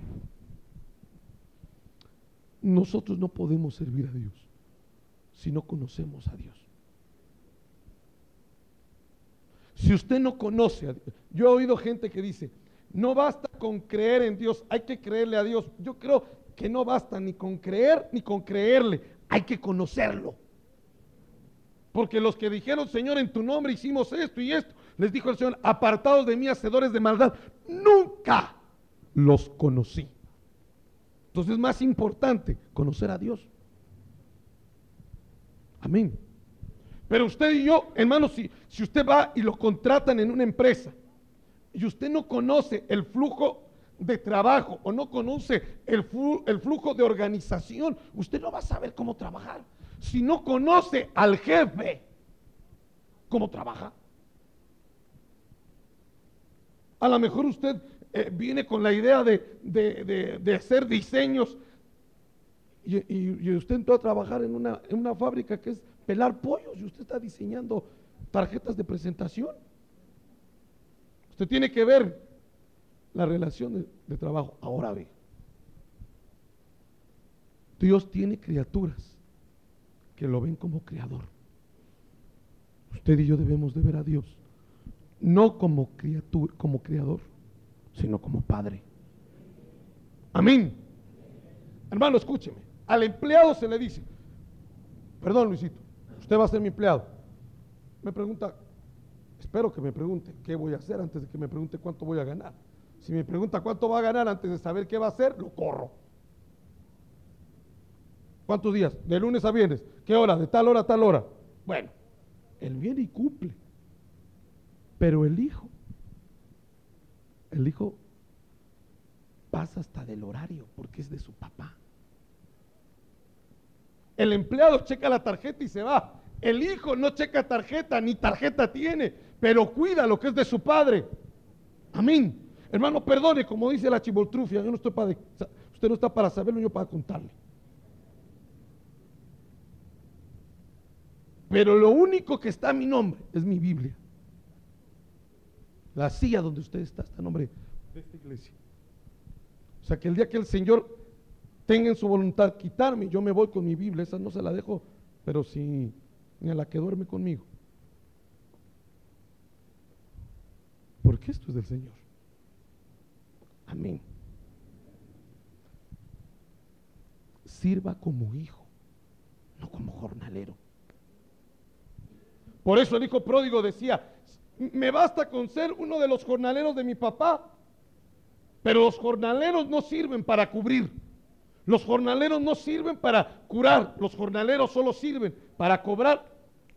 nosotros no podemos servir a Dios si no conocemos a Dios. Si usted no conoce a Dios, yo he oído gente que dice, no basta con creer en Dios, hay que creerle a Dios. Yo creo que no basta ni con creer ni con creerle, hay que conocerlo. Porque los que dijeron, Señor, en tu nombre hicimos esto y esto, les dijo el Señor, apartados de mí, hacedores de maldad, nunca los conocí. Entonces es más importante conocer a Dios. Amén. Pero usted y yo, hermanos, si, si usted va y lo contratan en una empresa y usted no conoce el flujo de trabajo o no conoce el, flu, el flujo de organización, usted no va a saber cómo trabajar. Si no conoce al jefe, ¿cómo trabaja? A lo mejor usted eh, viene con la idea de, de, de, de hacer diseños y, y, y usted entró a trabajar en una, en una fábrica que es pelar pollos y usted está diseñando tarjetas de presentación. Usted tiene que ver la relación de, de trabajo. Ahora ve, Dios tiene criaturas que lo ven como creador. Usted y yo debemos de ver a Dios no como criatura, como creador, sino como padre. Amén. Hermano, escúcheme. Al empleado se le dice, perdón, Luisito, usted va a ser mi empleado. Me pregunta, espero que me pregunte qué voy a hacer antes de que me pregunte cuánto voy a ganar. Si me pregunta cuánto va a ganar antes de saber qué va a hacer, lo corro. ¿Cuántos días? De lunes a viernes. ¿Qué hora? De tal hora a tal hora. Bueno, él viene y cumple. Pero el hijo el hijo pasa hasta del horario porque es de su papá. El empleado checa la tarjeta y se va. El hijo no checa tarjeta, ni tarjeta tiene, pero cuida lo que es de su padre. Amén. Hermano, perdone, como dice la chivoltrufia, yo no estoy para de, usted no está para saberlo, yo para contarle. Pero lo único que está a mi nombre es mi Biblia. La silla donde usted está está a nombre de esta iglesia. O sea que el día que el Señor tenga en su voluntad quitarme, yo me voy con mi Biblia, esa no se la dejo, pero sí, ni a la que duerme conmigo. Porque esto es del Señor. Amén. Sirva como hijo, no como jornalero. Por eso el hijo pródigo decía, me basta con ser uno de los jornaleros de mi papá. Pero los jornaleros no sirven para cubrir. Los jornaleros no sirven para curar. Los jornaleros solo sirven para cobrar.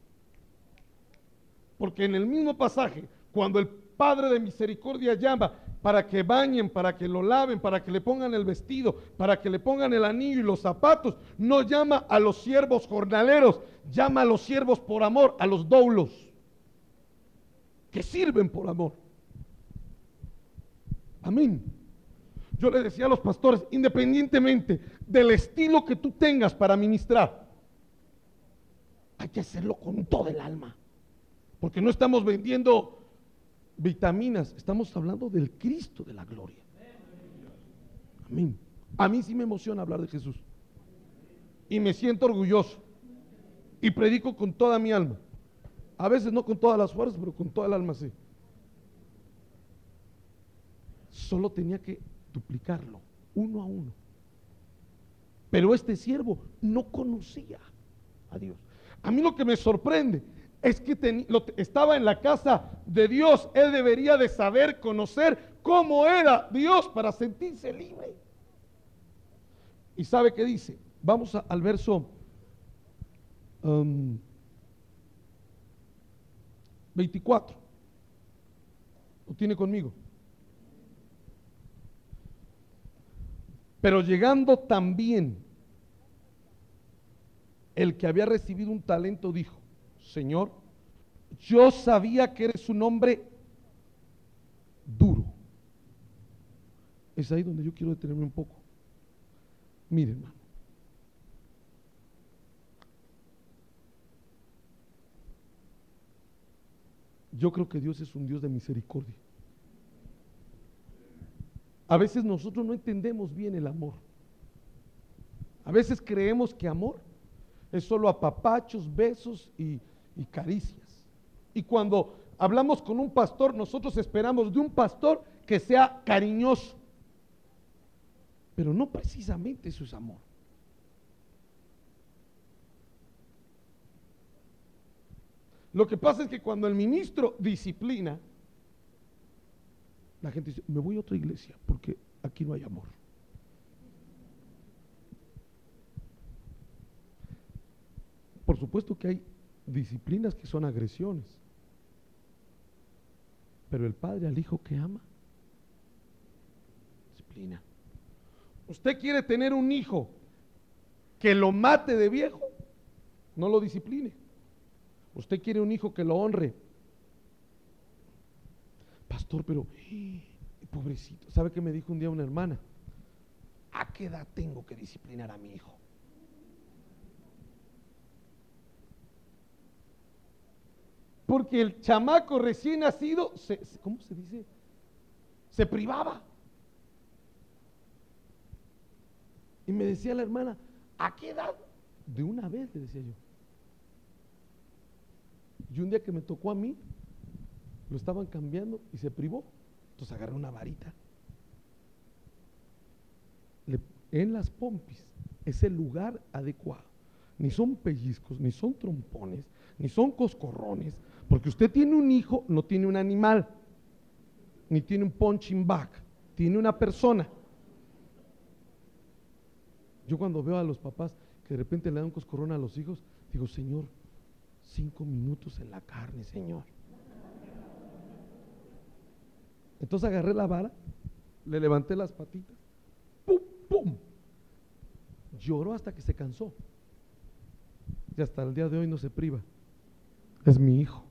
Porque en el mismo pasaje, cuando el Padre de misericordia llama para que bañen, para que lo laven, para que le pongan el vestido, para que le pongan el anillo y los zapatos, no llama a los siervos jornaleros, llama a los siervos por amor, a los doulos, que sirven por amor. Amén. Yo le decía a los pastores, independientemente del estilo que tú tengas para ministrar, hay que hacerlo con todo el alma, porque no estamos vendiendo vitaminas, estamos hablando del Cristo de la gloria. Amén. A mí sí me emociona hablar de Jesús y me siento orgulloso y predico con toda mi alma, a veces no con todas las fuerzas, pero con toda el alma sí. Solo tenía que duplicarlo uno a uno, pero este siervo no conocía a Dios. A mí lo que me sorprende es que ten, lo, estaba en la casa de Dios. Él debería de saber, conocer cómo era Dios para sentirse libre. ¿Y sabe qué dice? Vamos a, al verso um, veinticuatro. ¿Lo tiene conmigo? Pero llegando también el que había recibido un talento dijo, Señor, yo sabía que eres un hombre duro. Es ahí donde yo quiero detenerme un poco. Mire, hermano, yo creo que Dios es un Dios de misericordia. A veces nosotros no entendemos bien el amor. A veces creemos que amor es solo apapachos, besos y, y caricias. Y cuando hablamos con un pastor, nosotros esperamos de un pastor que sea cariñoso. Pero no precisamente eso es amor. Lo que pasa es que cuando el ministro disciplina, la gente dice, me voy a otra iglesia porque aquí no hay amor. Por supuesto que hay disciplinas que son agresiones, pero el padre al hijo que ama, disciplina. ¿Usted quiere tener un hijo que lo mate de viejo? No lo discipline. ¿Usted quiere un hijo que lo honre? Pastor, pero eh, pobrecito, ¿sabe qué me dijo un día una hermana? ¿A qué edad tengo que disciplinar a mi hijo? Porque el chamaco recién nacido, se, ¿cómo se dice? Se privaba. Y me decía la hermana, ¿a qué edad? De una vez, le decía yo. Y un día que me tocó a mí, lo estaban cambiando y se privó. Entonces agarré una varita. Le, en las pompis es el lugar adecuado. Ni son pellizcos, ni son trompones, ni son coscorrones. Porque usted tiene un hijo, no tiene un animal, ni tiene un punching bag, tiene una persona. Yo cuando veo a los papás que de repente le dan un coscorrón a los hijos, digo, Señor, cinco minutos en la carne, Señor. Entonces agarré la vara, le levanté las patitas, ¡pum, pum! Lloró hasta que se cansó. Y hasta el día de hoy no se priva. Es mi hijo.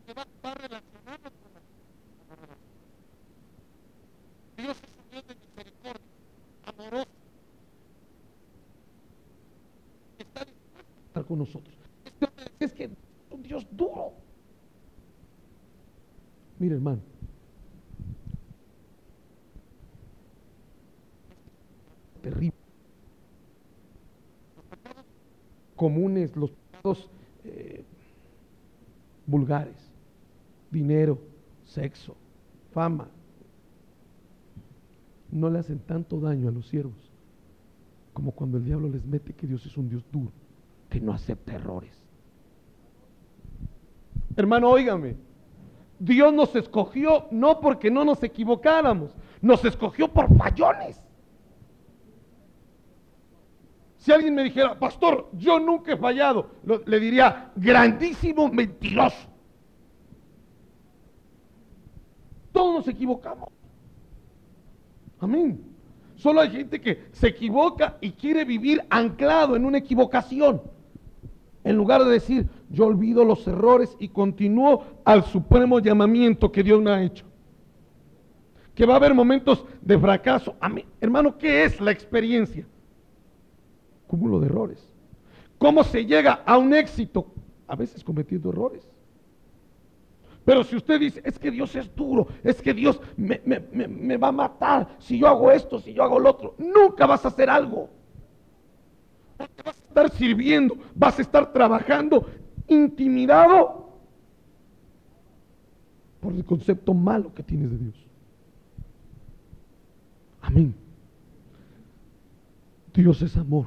que va, va relacionado con la Dios es un Dios de misericordia, amoroso, que está dispuesto a estar con nosotros. Este hombre decía, es que es un Dios duro. Mire, hermano, terrible. Los pecados comunes, los pecados eh, vulgares, dinero, sexo, fama, no le hacen tanto daño a los siervos como cuando el diablo les mete que Dios es un Dios duro, que no acepta errores. Hermano, óigame, Dios nos escogió no porque no nos equivocáramos, nos escogió por fallones. Si alguien me dijera, pastor, yo nunca he fallado, lo, le diría, grandísimo mentiroso. Todos nos equivocamos. Amén. Solo hay gente que se equivoca y quiere vivir anclado en una equivocación. En lugar de decir, yo olvido los errores y continúo al supremo llamamiento que Dios me ha hecho. Que va a haber momentos de fracaso. Amén. Hermano, ¿qué es la experiencia? Cúmulo de errores. ¿Cómo se llega a un éxito? A veces cometiendo errores. Pero si usted dice, es que Dios es duro, es que Dios me, me, me, me va a matar si yo hago esto, si yo hago lo otro, nunca vas a hacer algo. Porque vas a estar sirviendo, vas a estar trabajando intimidado por el concepto malo que tienes de Dios. Amén. Dios es amor.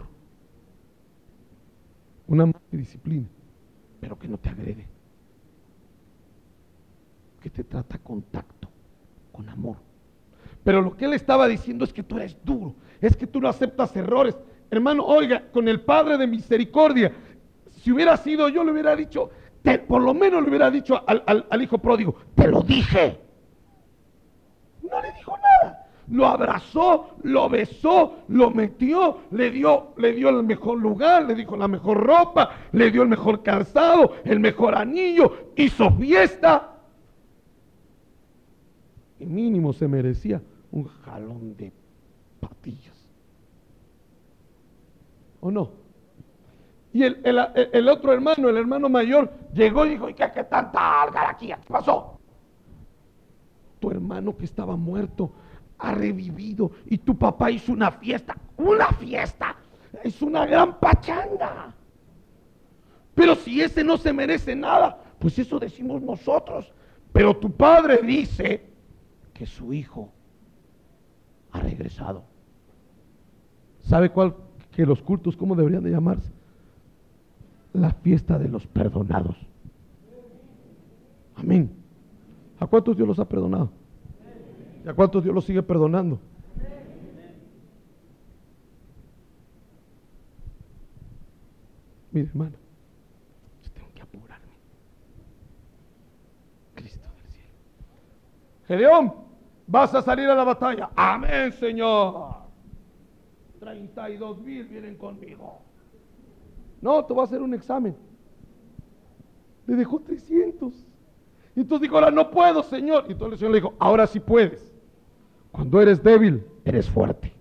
Un amor que disciplina, pero que no te agrede. Que te trata con tacto, con amor. Pero lo que él estaba diciendo es que tú eres duro, es que tú no aceptas errores. Hermano, oiga, con el Padre de misericordia, si hubiera sido yo, le hubiera dicho, te, por lo menos le hubiera dicho al, al, al hijo pródigo, te lo dije. No le dijo nada. Lo abrazó, lo besó, lo metió, le dio, le dio el mejor lugar, le dijo la mejor ropa, le dio el mejor calzado, el mejor anillo, hizo fiesta. Y mínimo se merecía un jalón de patillas. ¿O no? Y el, el, el otro hermano, el hermano mayor, llegó y dijo, ¿y qué, qué tanta algarabía? ¿Qué pasó? Tu hermano que estaba muerto ha revivido y tu papá hizo una fiesta. ¡Una fiesta! Es una gran pachanga. Pero si ese no se merece nada, pues eso decimos nosotros. Pero tu padre dice que su hijo ha regresado. ¿Sabe cuál? Que los cultos, ¿cómo deberían de llamarse? La fiesta de los perdonados. Amén. ¿A cuántos Dios los ha perdonado? ¿Y a cuántos Dios los sigue perdonando? Mire, hermano, yo tengo que apurarme. Cristo del cielo. Gedeón, vas a salir a la batalla. Amén, Señor. treinta y dos mil vienen conmigo. No, te voy a hacer un examen. Le dejó trescientos. Y entonces dijo, ahora no puedo, Señor. Y entonces el Señor le dijo, ahora sí puedes. Cuando eres débil, eres fuerte.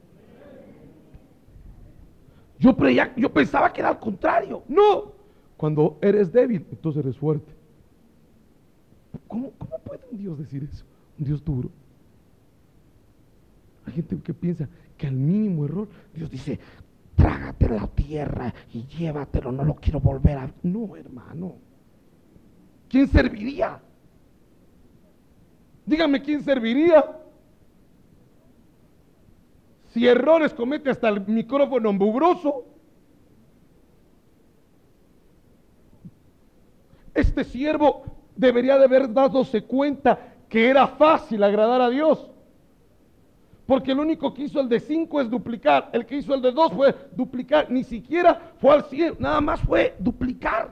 Yo, creía, yo pensaba que era al contrario. No. Cuando eres débil, entonces eres fuerte. ¿Cómo, cómo puede un Dios decir eso? Un Dios duro. Hay gente que piensa que al mínimo error, Dios dice, trágate la tierra y llévatelo, no lo quiero volver a... No, hermano. ¿Quién serviría? Dígame, ¿quién serviría? Si errores comete hasta el micrófono mugroso. Este siervo debería de haber dadose cuenta que era fácil agradar a Dios. Porque el único que hizo el de cinco es duplicar. El que hizo el de dos fue duplicar. Ni siquiera fue al cien, nada más fue duplicar.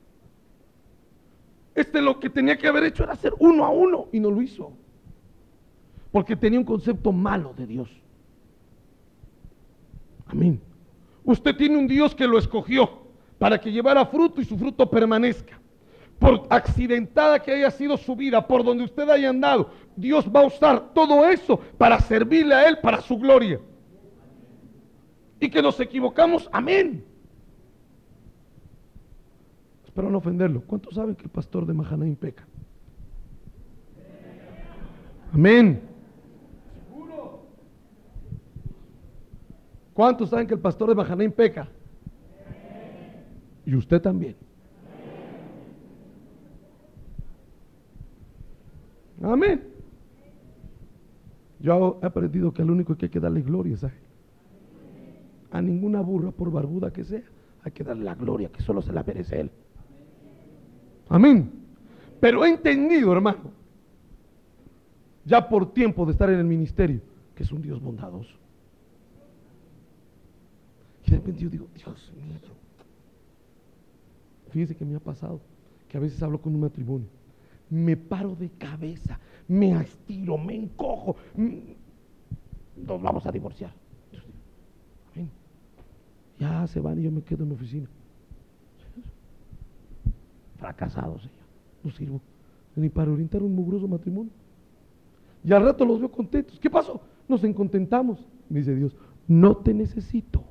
Este lo que tenía que haber hecho era hacer uno a uno y no lo hizo. Porque tenía un concepto malo de Dios. Amén. Usted tiene un Dios que lo escogió para que llevara fruto y su fruto permanezca. por accidentada que haya sido su vida, por donde usted haya andado, Dios va a usar todo eso para servirle a Él, para su gloria. Y que nos equivocamos, amén. Espero no ofenderlo. ¿Cuántos saben que el pastor de Mahanaim peca? Amén. ¿Cuántos saben que el pastor de Mahanaim peca? Y usted también. Amén. Yo he aprendido que al único que hay que darle gloria es a Él. A ninguna burra, por barbuda que sea, hay que darle la gloria que solo se la merece Él. Amén. Pero he entendido, hermano, ya por tiempo de estar en el ministerio, que es un Dios bondadoso. Y de repente yo digo, Dios mío. Fíjese que me ha pasado, que a veces hablo con un matrimonio, me paro de cabeza, me estiro, me encojo, nos vamos a divorciar. Amén. Ya se van y yo me quedo en la oficina. Fracasado, Señor. No sirvo ni para orientar un mugroso matrimonio. Y al rato los veo contentos. ¿Qué pasó? Nos encontentamos. Me dice Dios, no te necesito.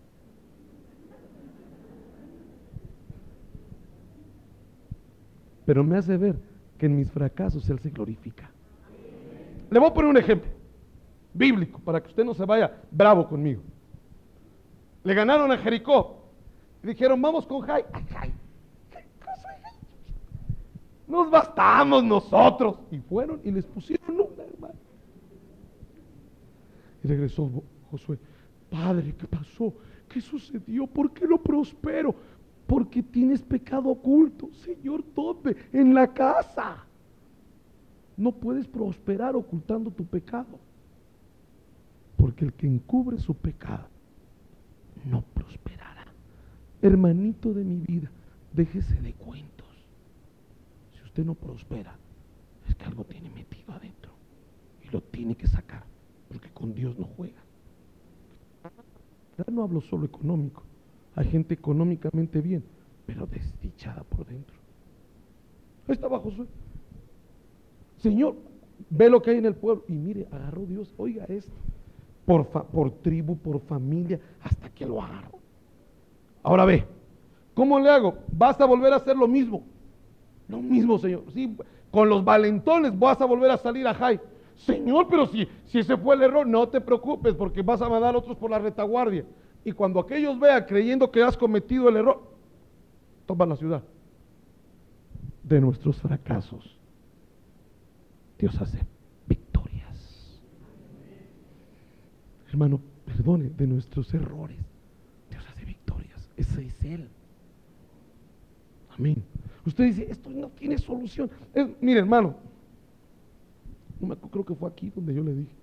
Pero me hace ver que en mis fracasos Él se glorifica. Le voy a poner un ejemplo bíblico para que usted no se vaya bravo conmigo. Le ganaron a Jericó. Dijeron, vamos con Jai. Ay, Jai. Nos bastamos nosotros. Y fueron y les pusieron una, hermano. Y regresó Josué. Padre, ¿qué pasó? ¿Qué sucedió? ¿Por qué no prospero? Porque tienes pecado oculto. Señor, ¿dónde? En la casa. No puedes prosperar ocultando tu pecado. Porque el que encubre su pecado no prosperará. Hermanito de mi vida, déjese de cuentos. Si usted no prospera, es que algo tiene metido adentro y lo tiene que sacar, porque con Dios no juega. Ya no hablo solo económico. Hay gente económicamente bien, pero desdichada por dentro. Ahí estaba Josué. Señor, ve lo que hay en el pueblo. Y mire, agarró Dios, oiga esto, por, fa, por tribu, por familia, hasta que lo agarró. Ahora ve, ¿cómo le hago? Vas a volver a hacer lo mismo. Lo mismo, Señor. Sí, con los valentones vas a volver a salir a Jai. Señor, pero si, si ese fue el error, no te preocupes, porque vas a mandar otros por la retaguardia. Y cuando aquellos vean creyendo que has cometido el error, toman la ciudad. De nuestros fracasos, Dios hace victorias. Hermano, perdone, de nuestros errores, Dios hace victorias. Ese es Él. Amén. Usted dice, esto no tiene solución. Es, mire, hermano, no me acuerdo, creo que fue aquí donde yo le dije.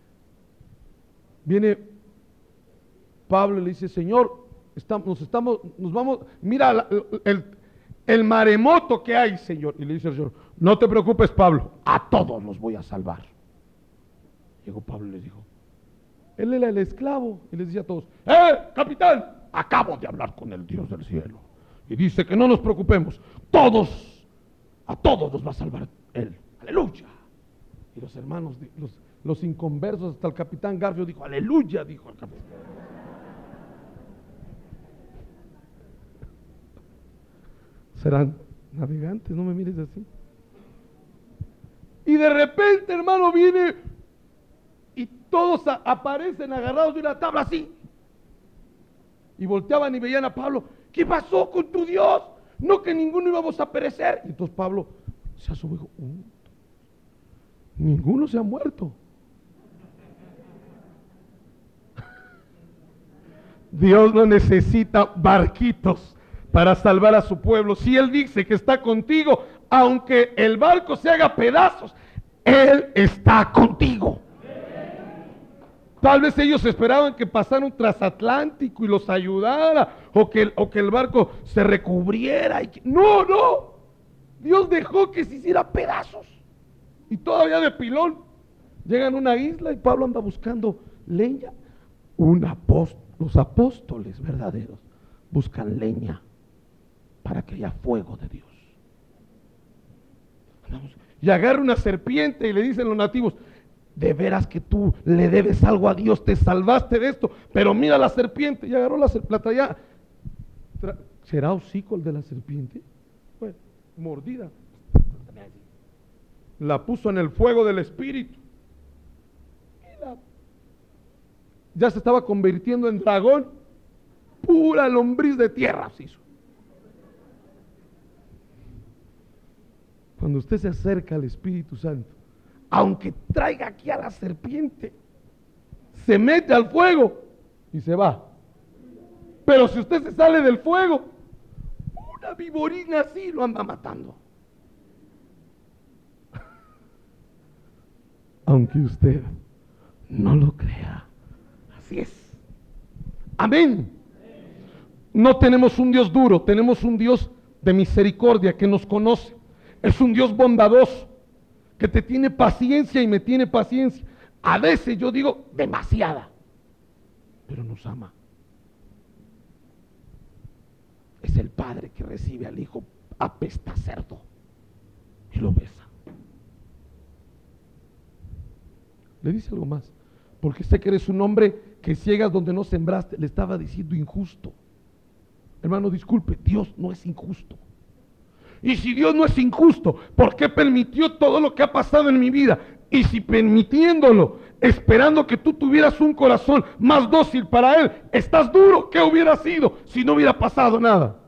Viene Pablo y le dice, Señor, estamos, nos estamos, nos vamos, mira la, el, el maremoto que hay, Señor. Y le dice el Señor, no te preocupes, Pablo, a todos los voy a salvar. Llegó Pablo y les dijo, él era el esclavo, y les decía a todos, ¡eh, capitán! Acabo de hablar con el Dios del cielo. Y dice que no nos preocupemos, todos, a todos los va a salvar Él. Aleluya. Y los hermanos, los, los inconversos, hasta el capitán Garfio dijo, aleluya, dijo el capitán. Serán navegantes, no me mires así. Y de repente, hermano, viene y todos a, aparecen agarrados de una tabla así. Y volteaban y veían a Pablo, ¿qué pasó con tu Dios? No, que ninguno íbamos a perecer. Y entonces Pablo se asomó y dijo, uh, ninguno se ha muerto. Dios no necesita barquitos para salvar a su pueblo. Si Él dice que está contigo, aunque el barco se haga pedazos, Él está contigo. Tal vez ellos esperaban que pasara un transatlántico y los ayudara, o que, o que el barco se recubriera. Y que, no, no. Dios dejó que se hiciera pedazos. Y todavía de pilón. Llegan a una isla y Pablo anda buscando leña. Un apóstol, los apóstoles verdaderos buscan leña para que haya fuego de Dios. y agarra una serpiente y le dicen los nativos, de veras que tú le debes algo a Dios, te salvaste de esto, pero mira la serpiente, y agarró la serpiente, ya. ¿Será hocico el de la serpiente? Bueno, mordida. La puso en el fuego del espíritu. Y la, ya se estaba convirtiendo en dragón. Pura lombriz de tierra se hizo. Cuando usted se acerca al Espíritu Santo, aunque traiga aquí a la serpiente, se mete al fuego y se va. Pero si usted se sale del fuego, una viborina así lo anda matando. Aunque usted no lo crea, así es. Amén. No tenemos un Dios duro, tenemos un Dios de misericordia que nos conoce. Es un Dios bondadoso, que te tiene paciencia y me tiene paciencia. A veces yo digo demasiada, pero nos ama. Es el padre que recibe al hijo apesta cerdo y lo besa. Le dice algo más, porque sé que eres un hombre que ciegas donde no sembraste. Le estaba diciendo injusto. Hermano, disculpe, Dios no es injusto. Y si Dios no es injusto, ¿por qué permitió todo lo que ha pasado en mi vida? Y si permitiéndolo, esperando que tú tuvieras un corazón más dócil para Él, estás duro, ¿qué hubiera sido si no hubiera pasado nada?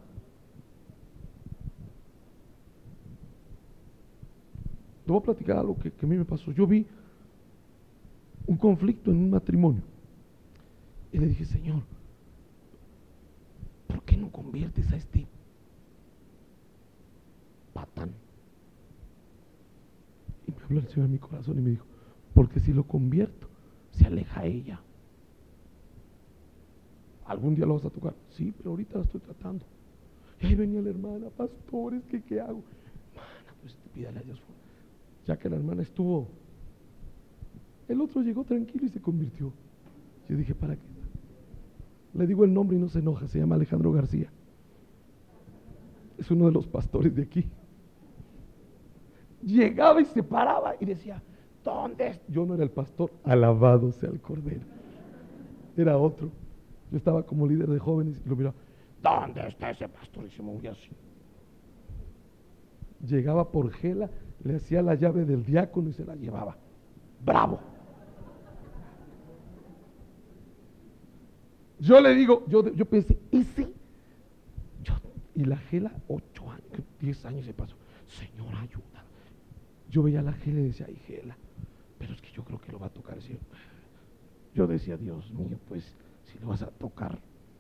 Te voy a platicar algo que, que a mí me pasó. Yo vi un conflicto en un matrimonio y le dije, Señor, ¿por qué no conviertes a este patán? Y me habló el Señor en mi corazón y me dijo, porque si lo convierto, se aleja ella. ¿Algún día lo vas a tocar? Sí, pero ahorita la estoy tratando. Y ahí venía la hermana, pastores, ¿qué, qué hago? Hermana, pues pídale a Dios. Ya que la hermana estuvo, el otro llegó tranquilo y se convirtió. Yo dije, ¿para qué? Le digo el nombre y no se enoja, se llama Alejandro García. Es uno de los pastores de aquí. Llegaba y se paraba y decía, ¿dónde es? Yo no era el pastor, alabado sea el Cordero. Era otro. Yo estaba como líder de jóvenes y lo miraba, ¿dónde está ese pastor? Y se movía así. Llegaba por Gela, le hacía la llave del diácono y se la llevaba. ¡Bravo! Yo le digo, yo, yo pensé, ese, yo, y la Gela, ocho años, diez años se pasó. Señor, ayuda. Yo veía a la Gela y decía, ay, Gela, pero es que yo creo que lo va a tocar el Señor. Yo decía, Dios mío, pues, si lo vas a tocar.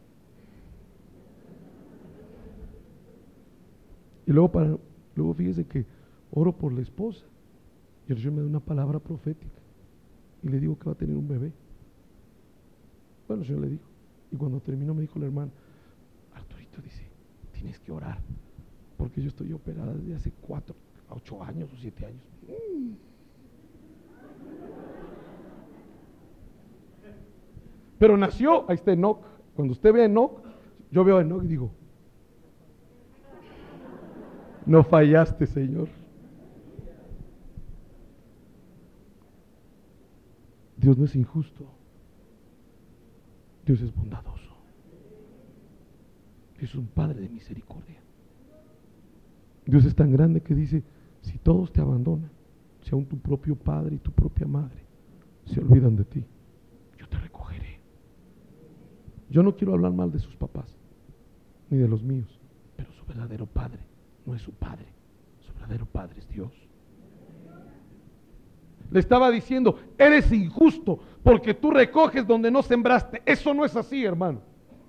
Y luego, para, luego fíjese que oro por la esposa. Y el Señor me da una palabra profética. Y le digo que va a tener un bebé. Bueno, el Señor le dijo. Y cuando terminó me dijo la hermana, Arturito, dice, tienes que orar, porque yo estoy operada desde hace cuatro, ocho años o siete años. Mm. Pero nació, ahí está Enoch. Cuando usted ve a Enoch, yo veo a Enoch y digo, no fallaste, Señor. Dios no es injusto. Dios es bondadoso. Dios es un Padre de misericordia. Dios es tan grande que dice, si todos te abandonan, si aún tu propio padre y tu propia madre se olvidan de ti, yo te recogeré. Yo no quiero hablar mal de sus papás, ni de los míos, pero su verdadero padre no es su padre, su verdadero padre es Dios. Le estaba diciendo, eres injusto porque tú recoges donde no sembraste. Eso no es así, hermano.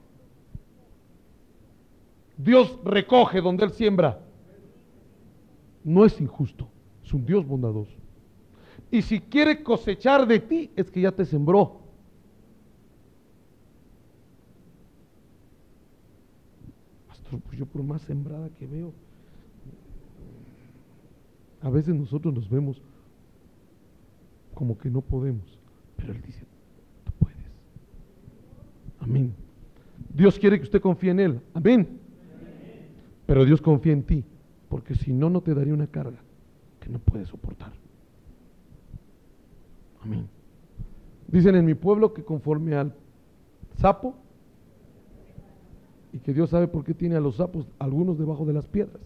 Dios recoge donde Él siembra. No es injusto, es un Dios bondadoso. Y si quiere cosechar de ti, es que ya te sembró. Pastor, pues yo por más sembrada que veo, a veces nosotros nos vemos como que no podemos, pero Él dice, tú puedes. Amén. Dios quiere que usted confíe en Él. Amén. Amén. Pero Dios confía en ti, porque si no, no te daría una carga. que no puede soportar. Amén. Dicen en mi pueblo que conforme al sapo, y que Dios sabe por qué tiene a los sapos algunos debajo de las piedras.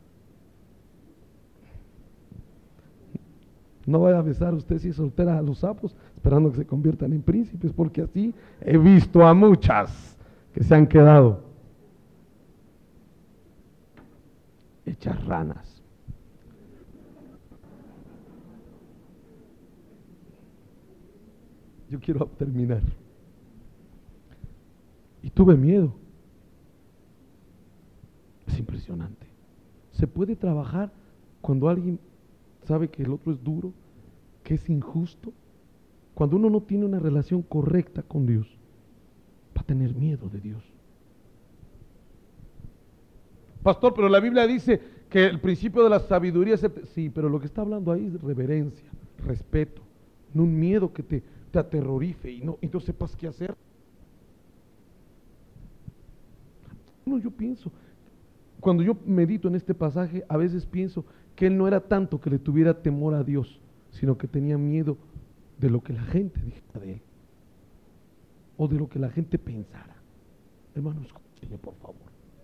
No vaya a besar usted si es soltera a los sapos, esperando que se conviertan en príncipes, porque así he visto a muchas que se han quedado hechas ranas. Yo quiero terminar. Y tuve miedo. Es impresionante. Se puede trabajar cuando alguien sabe que el otro es duro, que es injusto. Cuando uno no tiene una relación correcta con Dios, va a tener miedo de Dios. Pastor, pero la Biblia dice que el principio de la sabiduría es... El... Sí, pero lo que está hablando ahí es reverencia, respeto, no un miedo que te, te aterrorice y no, y no sepas qué hacer. No, yo pienso, cuando yo medito en este pasaje, a veces pienso que él no era tanto que le tuviera temor a Dios, sino que tenía miedo de lo que la gente dijera de él, o de lo que la gente pensara. Hermano, escúcheme por favor.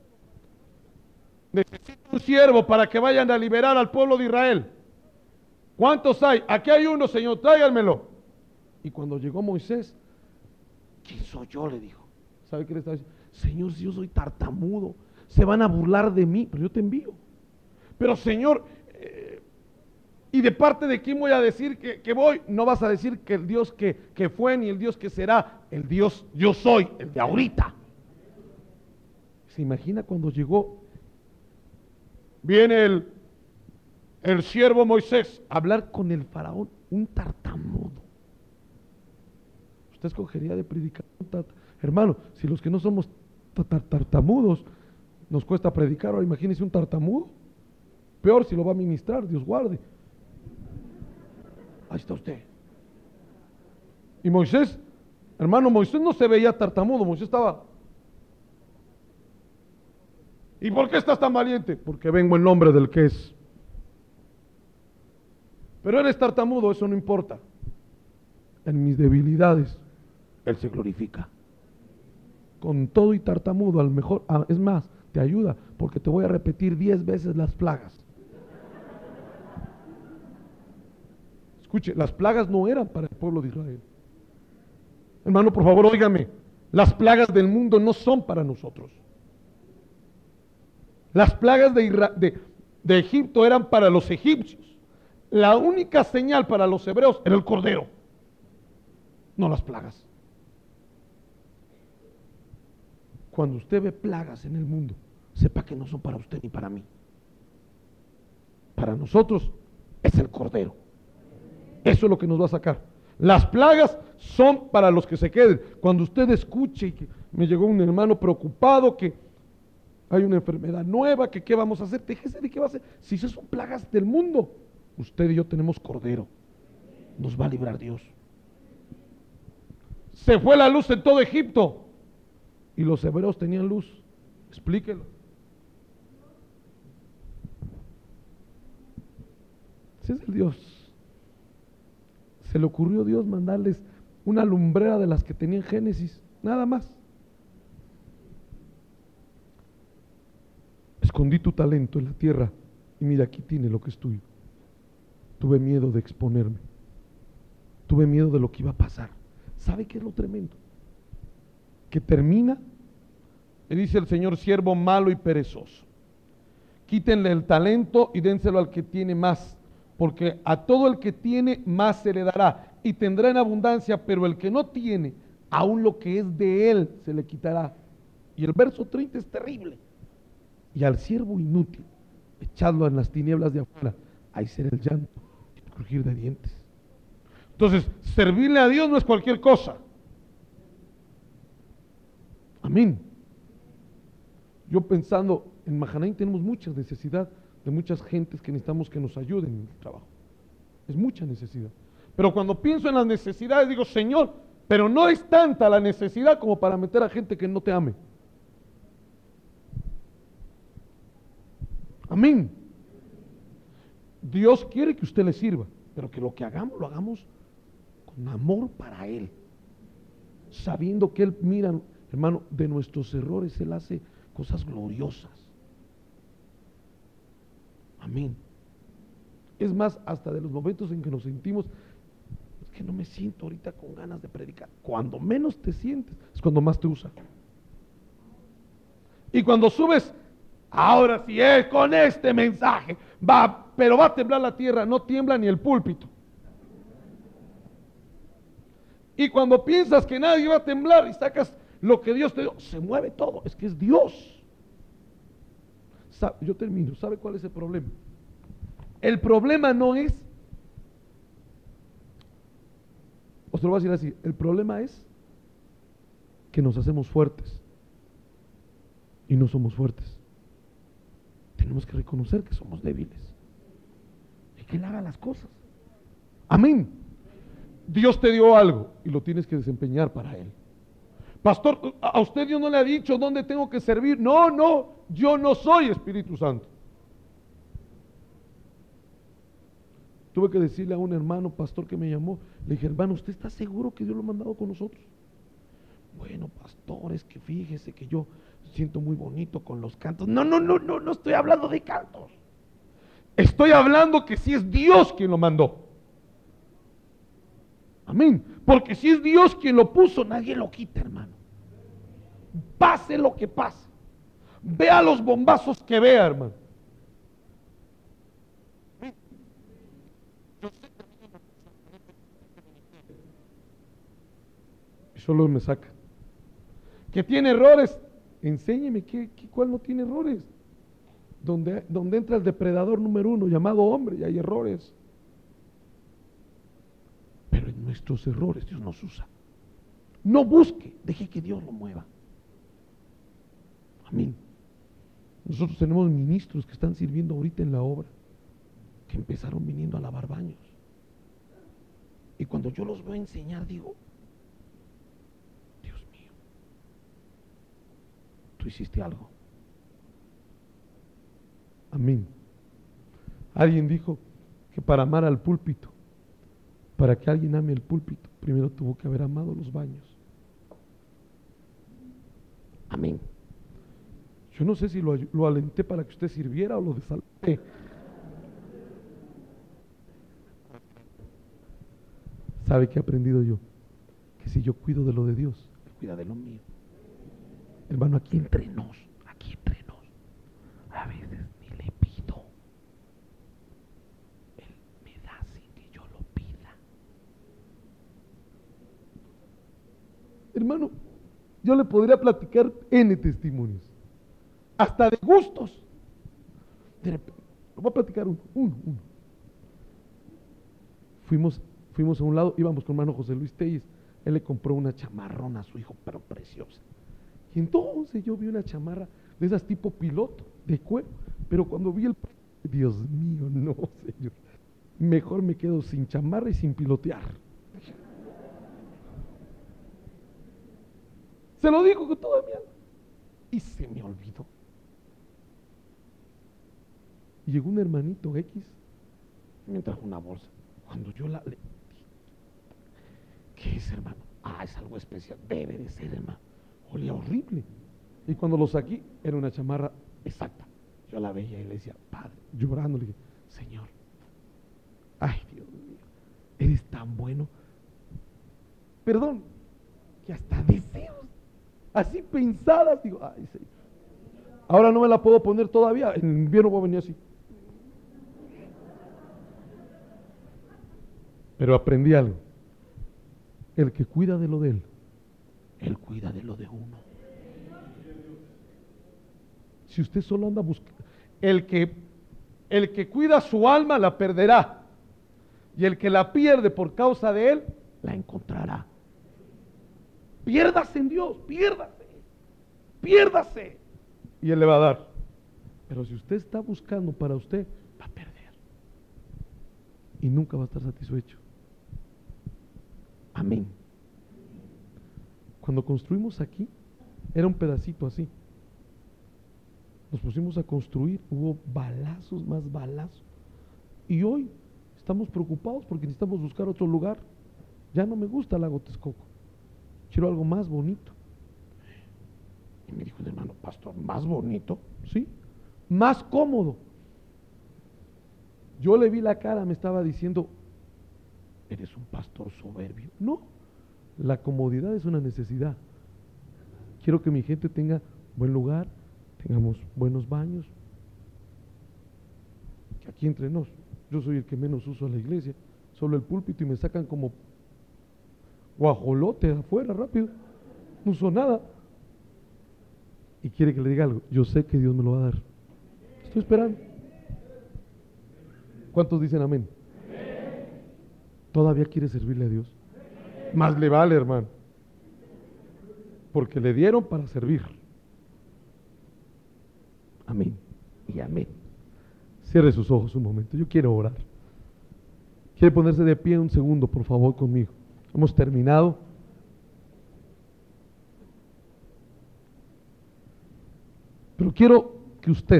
Necesito un siervo para que vayan a liberar al pueblo de Israel. ¿Cuántos hay? Aquí hay uno, Señor, tráiganmelo. Y cuando llegó Moisés, ¿quién soy yo?, le dijo. ¿Sabe qué le estaba diciendo? Señor, si yo soy tartamudo, se van a burlar de mí, pero yo te envío. Pero Señor, eh, ¿y de parte de quién voy a decir que, que voy? No vas a decir que el Dios que, que fue ni el Dios que será, el Dios yo soy, el de ahorita. ¿Se imagina cuando llegó? Viene el, el siervo Moisés a hablar con el faraón, un tartamudo. Usted escogería de predicar un tartamudo. Hermano, si los que no somos tartamudos nos cuesta predicar, ahora imagínese un tartamudo. Peor si lo va a ministrar, Dios guarde. Ahí está usted. Y Moisés, hermano, Moisés no se veía tartamudo, Moisés estaba... ¿Y por qué estás tan valiente? Porque vengo en nombre del que es. Pero eres tartamudo, eso no importa. En mis debilidades, Él se glorifica. Con todo y tartamudo, al mejor, es más, te ayuda, porque te voy a repetir diez veces las plagas. Escuche, las plagas no eran para el pueblo de Israel. Hermano, por favor, óigame, las plagas del mundo no son para nosotros. Las plagas de, Isra de, de Egipto eran para los egipcios. La única señal para los hebreos era el cordero, no las plagas. Cuando usted ve plagas en el mundo, sepa que no son para usted ni para mí. Para nosotros es el cordero. Eso es lo que nos va a sacar. Las plagas son para los que se queden. Cuando usted escuche que me llegó un hermano preocupado que hay una enfermedad nueva, que qué vamos a hacer, déjese de qué va a hacer. Si esas son plagas del mundo, usted y yo tenemos cordero. Nos va a librar Dios. Se fue la luz en todo Egipto y los hebreos tenían luz. Explíquelo. Ese es el Dios. Se le ocurrió a Dios mandarles una lumbrera de las que tenía en Génesis, nada más. Escondí tu talento en la tierra y mira, aquí tiene lo que es tuyo. Tuve miedo de exponerme. Tuve miedo de lo que iba a pasar. ¿Sabe qué es lo tremendo? Que termina, le dice el Señor, siervo malo y perezoso. Quítenle el talento y dénselo al que tiene más, porque a todo el que tiene más se le dará y tendrá en abundancia, pero el que no tiene, aún lo que es de él se le quitará. Y el verso treinta es terrible. Y al siervo inútil, echadlo en las tinieblas de afuera, ahí será el llanto y el crujir de dientes. Entonces, servirle a Dios no es cualquier cosa. Amén. Yo pensando, en Mahanaim tenemos mucha necesidad de muchas gentes que necesitamos que nos ayuden en el trabajo. Es mucha necesidad. Pero cuando pienso en las necesidades, digo, Señor, pero no es tanta la necesidad como para meter a gente que no te ame. Amén. Dios quiere que usted le sirva, pero que lo que hagamos, lo hagamos con amor para Él, sabiendo que Él mira, hermano, de nuestros errores Él hace cosas gloriosas. Amén. Es más, hasta de los momentos en que nos sentimos, es que no me siento ahorita con ganas de predicar. Cuando menos te sientes, es cuando más te usa. Y cuando subes, ahora sí es con este mensaje, va, pero va a temblar la tierra, no tiembla ni el púlpito. Y cuando piensas que nadie va a temblar y sacas lo que Dios te dio, se mueve todo, es que es Dios. Yo termino, ¿sabe cuál es el problema? El problema no es, os lo voy a decir así, el problema es que nos hacemos fuertes y no somos fuertes. Tenemos que reconocer que somos débiles y que Él haga las cosas. Amén. Dios te dio algo y lo tienes que desempeñar para Él. Pastor, a usted Dios no le ha dicho dónde tengo que servir. No, no, yo no soy Espíritu Santo. Tuve que decirle a un hermano pastor que me llamó, le dije, hermano, ¿usted está seguro que Dios lo ha mandado con nosotros? Bueno, pastor, es que fíjese que yo siento muy bonito con los cantos. No, no, no, no, no estoy hablando de cantos. Estoy hablando que si es Dios quien lo mandó. Amén. Porque si es Dios quien lo puso, nadie lo quita, hermano. Pase lo que pase. Vea los bombazos que vea, hermano. Y solo me saca. Que tiene errores. Enséñeme que, que, cuál no tiene errores. Donde, donde entra el depredador número uno, llamado hombre, y hay errores. Pero en nuestros errores Dios nos usa. No busque, deje que Dios lo mueva. Amén. Nosotros tenemos ministros que están sirviendo ahorita en la obra, que empezaron viniendo a lavar baños. Y cuando yo los veo enseñar, digo, Dios mío, tú hiciste algo. Amén. Alguien dijo que para amar al púlpito, para que alguien ame el púlpito, primero tuvo que haber amado los baños. Amén. Yo no sé si lo, lo alenté para que usted sirviera o lo desalenté. ¿Sabe qué he aprendido yo? Que si yo cuido de lo de Dios, Él cuida de lo mío. Hermano, aquí entre nos, aquí entre nos, a veces ni le pido. Él me da sin que yo lo pida. Hermano, yo le podría platicar N testimonios, hasta de gustos. De repente, lo voy a platicar uno, uno, uno. Fuimos, fuimos a un lado, íbamos con hermano José Luis Telles. Él le compró una chamarrona a su hijo, pero preciosa. Y entonces yo vi una chamarra de esas tipo piloto, de cuero. Pero cuando vi el... Dios mío, no, Señor. Mejor me quedo sin chamarra y sin pilotear. Se lo digo con toda mi alma. Y se me olvidó. Y llegó un hermanito X y me trajo una bolsa. Cuando yo la le ¿qué es, hermano? Ah, es algo especial. Debe de ser, hermano. Olía horrible. Y cuando lo saqué, era una chamarra exacta. Yo la veía y le decía, Padre, llorando, le dije, Señor, ay, Dios mío, eres tan bueno. Perdón, que hasta deseos, así pensadas, digo, ay, Señor. Ahora no me la puedo poner todavía, en invierno voy a venir así. Pero aprendí algo. El que cuida de lo de él, Él cuida de lo de uno. Si usted solo anda buscando, el que, el que cuida su alma la perderá, y el que la pierde por causa de él, la encontrará. Piérdase en Dios, piérdase, piérdase, y Él le va a dar. Pero si usted está buscando para usted, va a perder, y nunca va a estar satisfecho. Amén. Cuando construimos aquí, era un pedacito así. Nos pusimos a construir, hubo balazos, más balazos. Y hoy estamos preocupados porque necesitamos buscar otro lugar. Ya no me gusta Lago Texcoco, quiero algo más bonito. Y me dijo el hermano, pastor, ¿más bonito? Sí, más cómodo. Yo le vi la cara, me estaba diciendo, eres un pastor soberbio. No, la comodidad es una necesidad. Quiero que mi gente tenga buen lugar, tengamos buenos baños. Que aquí entre nos, yo soy el que menos uso la iglesia, solo el púlpito, y me sacan como guajolote afuera rápido, no uso nada. Y quiere que le diga algo, yo sé que Dios me lo va a dar, estoy esperando. ¿Cuántos dicen amén? ¿Todavía quiere servirle a Dios? Más le vale, hermano, porque le dieron para servir. Amén y amén. Cierre sus ojos un momento, yo quiero orar. ¿Quiere ponerse de pie un segundo, por favor, conmigo? Hemos terminado. Pero quiero que usted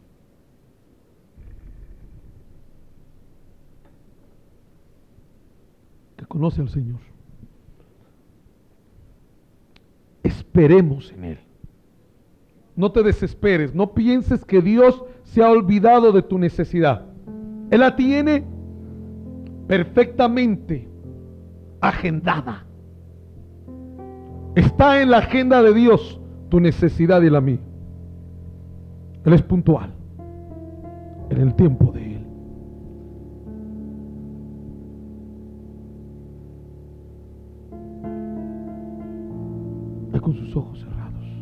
que conoce al Señor, esperemos en Él. No te desesperes, no pienses que Dios se ha olvidado de tu necesidad. Él la tiene perfectamente agendada. Está en la agenda de Dios tu necesidad y la mía. Él es puntual en el tiempo de Él. Está con sus ojos cerrados.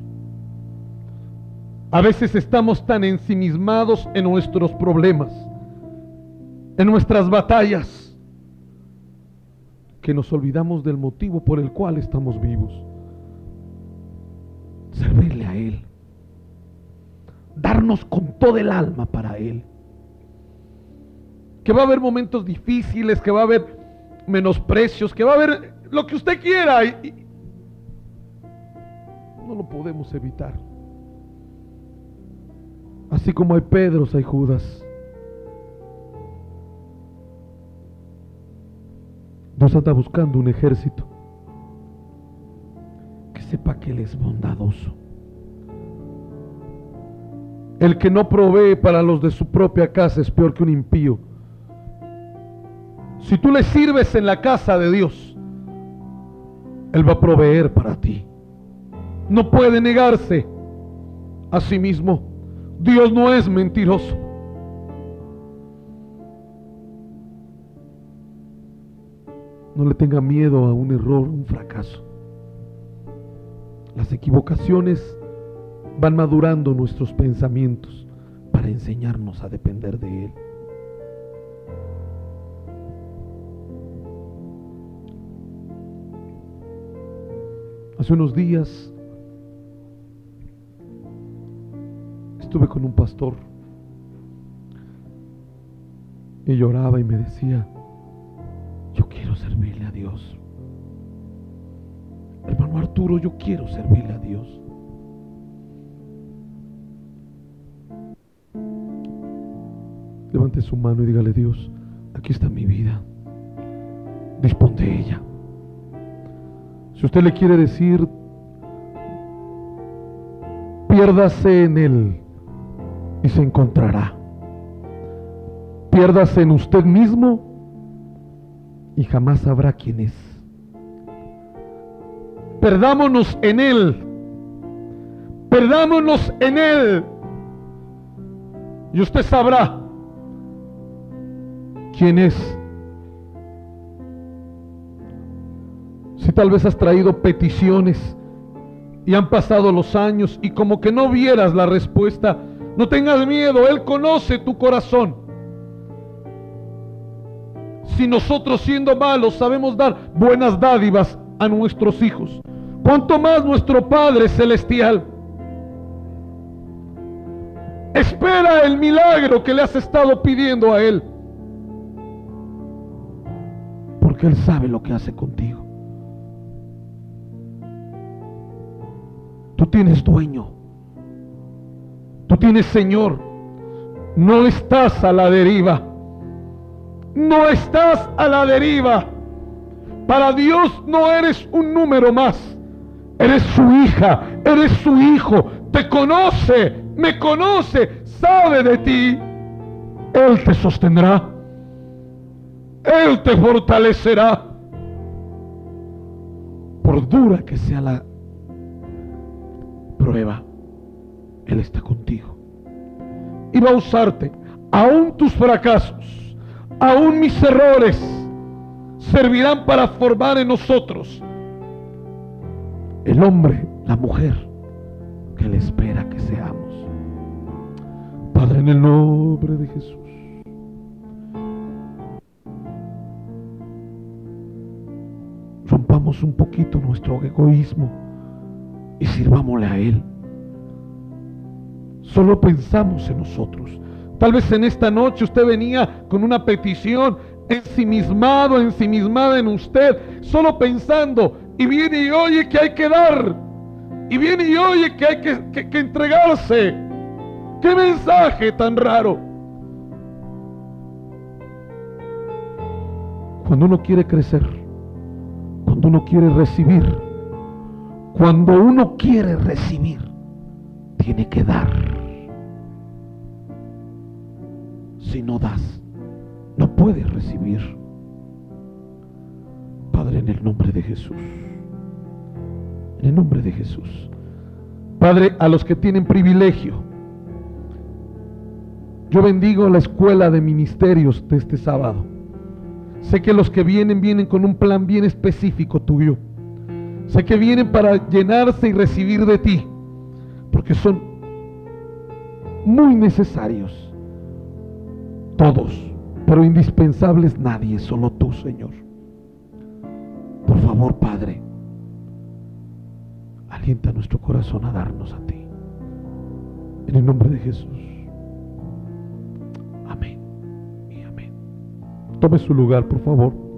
A veces estamos tan ensimismados en nuestros problemas, en nuestras batallas, que nos olvidamos del motivo por el cual estamos vivos. Servirle a Él, darnos con todo el alma para Él. Que va a haber momentos difíciles, que va a haber menosprecios, que va a haber lo que usted quiera, y, y no lo podemos evitar. Así como hay Pedros, hay Judas. Dios anda buscando un ejército que sepa que Él es bondadoso. El que no provee para los de su propia casa es peor que un impío. Si tú le sirves en la casa de Dios, Él va a proveer para ti. No puede negarse a sí mismo. Dios no es mentiroso. No le tenga miedo a un error, un fracaso. Las equivocaciones van madurando nuestros pensamientos para enseñarnos a depender de Él. Hace unos días estuve con un pastor y lloraba y me decía, yo quiero servirle a Dios. Hermano Arturo, yo quiero servirle a Dios. Levante su mano y dígale, Dios, aquí está mi vida, dispón de ella. Si usted le quiere decir, piérdase en Él y se encontrará. Piérdase en usted mismo y jamás sabrá quién es. Perdámonos en Él. Perdámonos en Él. Y usted sabrá quién es. Si tal vez has traído peticiones y han pasado los años y como que no vieras la respuesta, no tengas miedo, Él conoce tu corazón. Si nosotros, siendo malos, sabemos dar buenas dádivas a nuestros hijos, ¿cuánto más nuestro Padre Celestial? Espera el milagro que le has estado pidiendo a Él, porque Él sabe lo que hace contigo. Tú tienes dueño, tú tienes Señor, no estás a la deriva. No estás a la deriva. Para Dios no eres un número más. Eres su hija, eres su hijo. Te conoce, me conoce, sabe de ti. Él te sostendrá. Él te fortalecerá. Por dura que sea la prueba, Él está contigo. Y va a usarte. Aún tus fracasos, aún mis errores, servirán para formar en nosotros el hombre, la mujer que Él espera que seamos. Padre, en el nombre de Jesús, rompamos un poquito nuestro egoísmo y sirvámosle a Él. Solo pensamos en nosotros. Tal vez en esta noche usted venía con una petición, ensimismado, ensimismada en usted, solo pensando, y viene y oye que hay que dar, y viene y oye que hay que, que, que entregarse. ¡Qué mensaje tan raro! Cuando uno quiere crecer, cuando uno quiere recibir, cuando uno quiere recibir, tiene que dar. Si no das, no puedes recibir. Padre, en el nombre de Jesús, en el nombre de Jesús, Padre, a los que tienen privilegio, yo bendigo la escuela de ministerios de este sábado. Sé que los que vienen, vienen con un plan bien específico tuyo. Sé que vienen para llenarse y recibir de ti, porque son muy necesarios todos, pero indispensables nadie, solo tú, Señor. Por favor, Padre, alienta nuestro corazón a darnos a ti. En el nombre de Jesús. Amén y amén. Tome su lugar, por favor.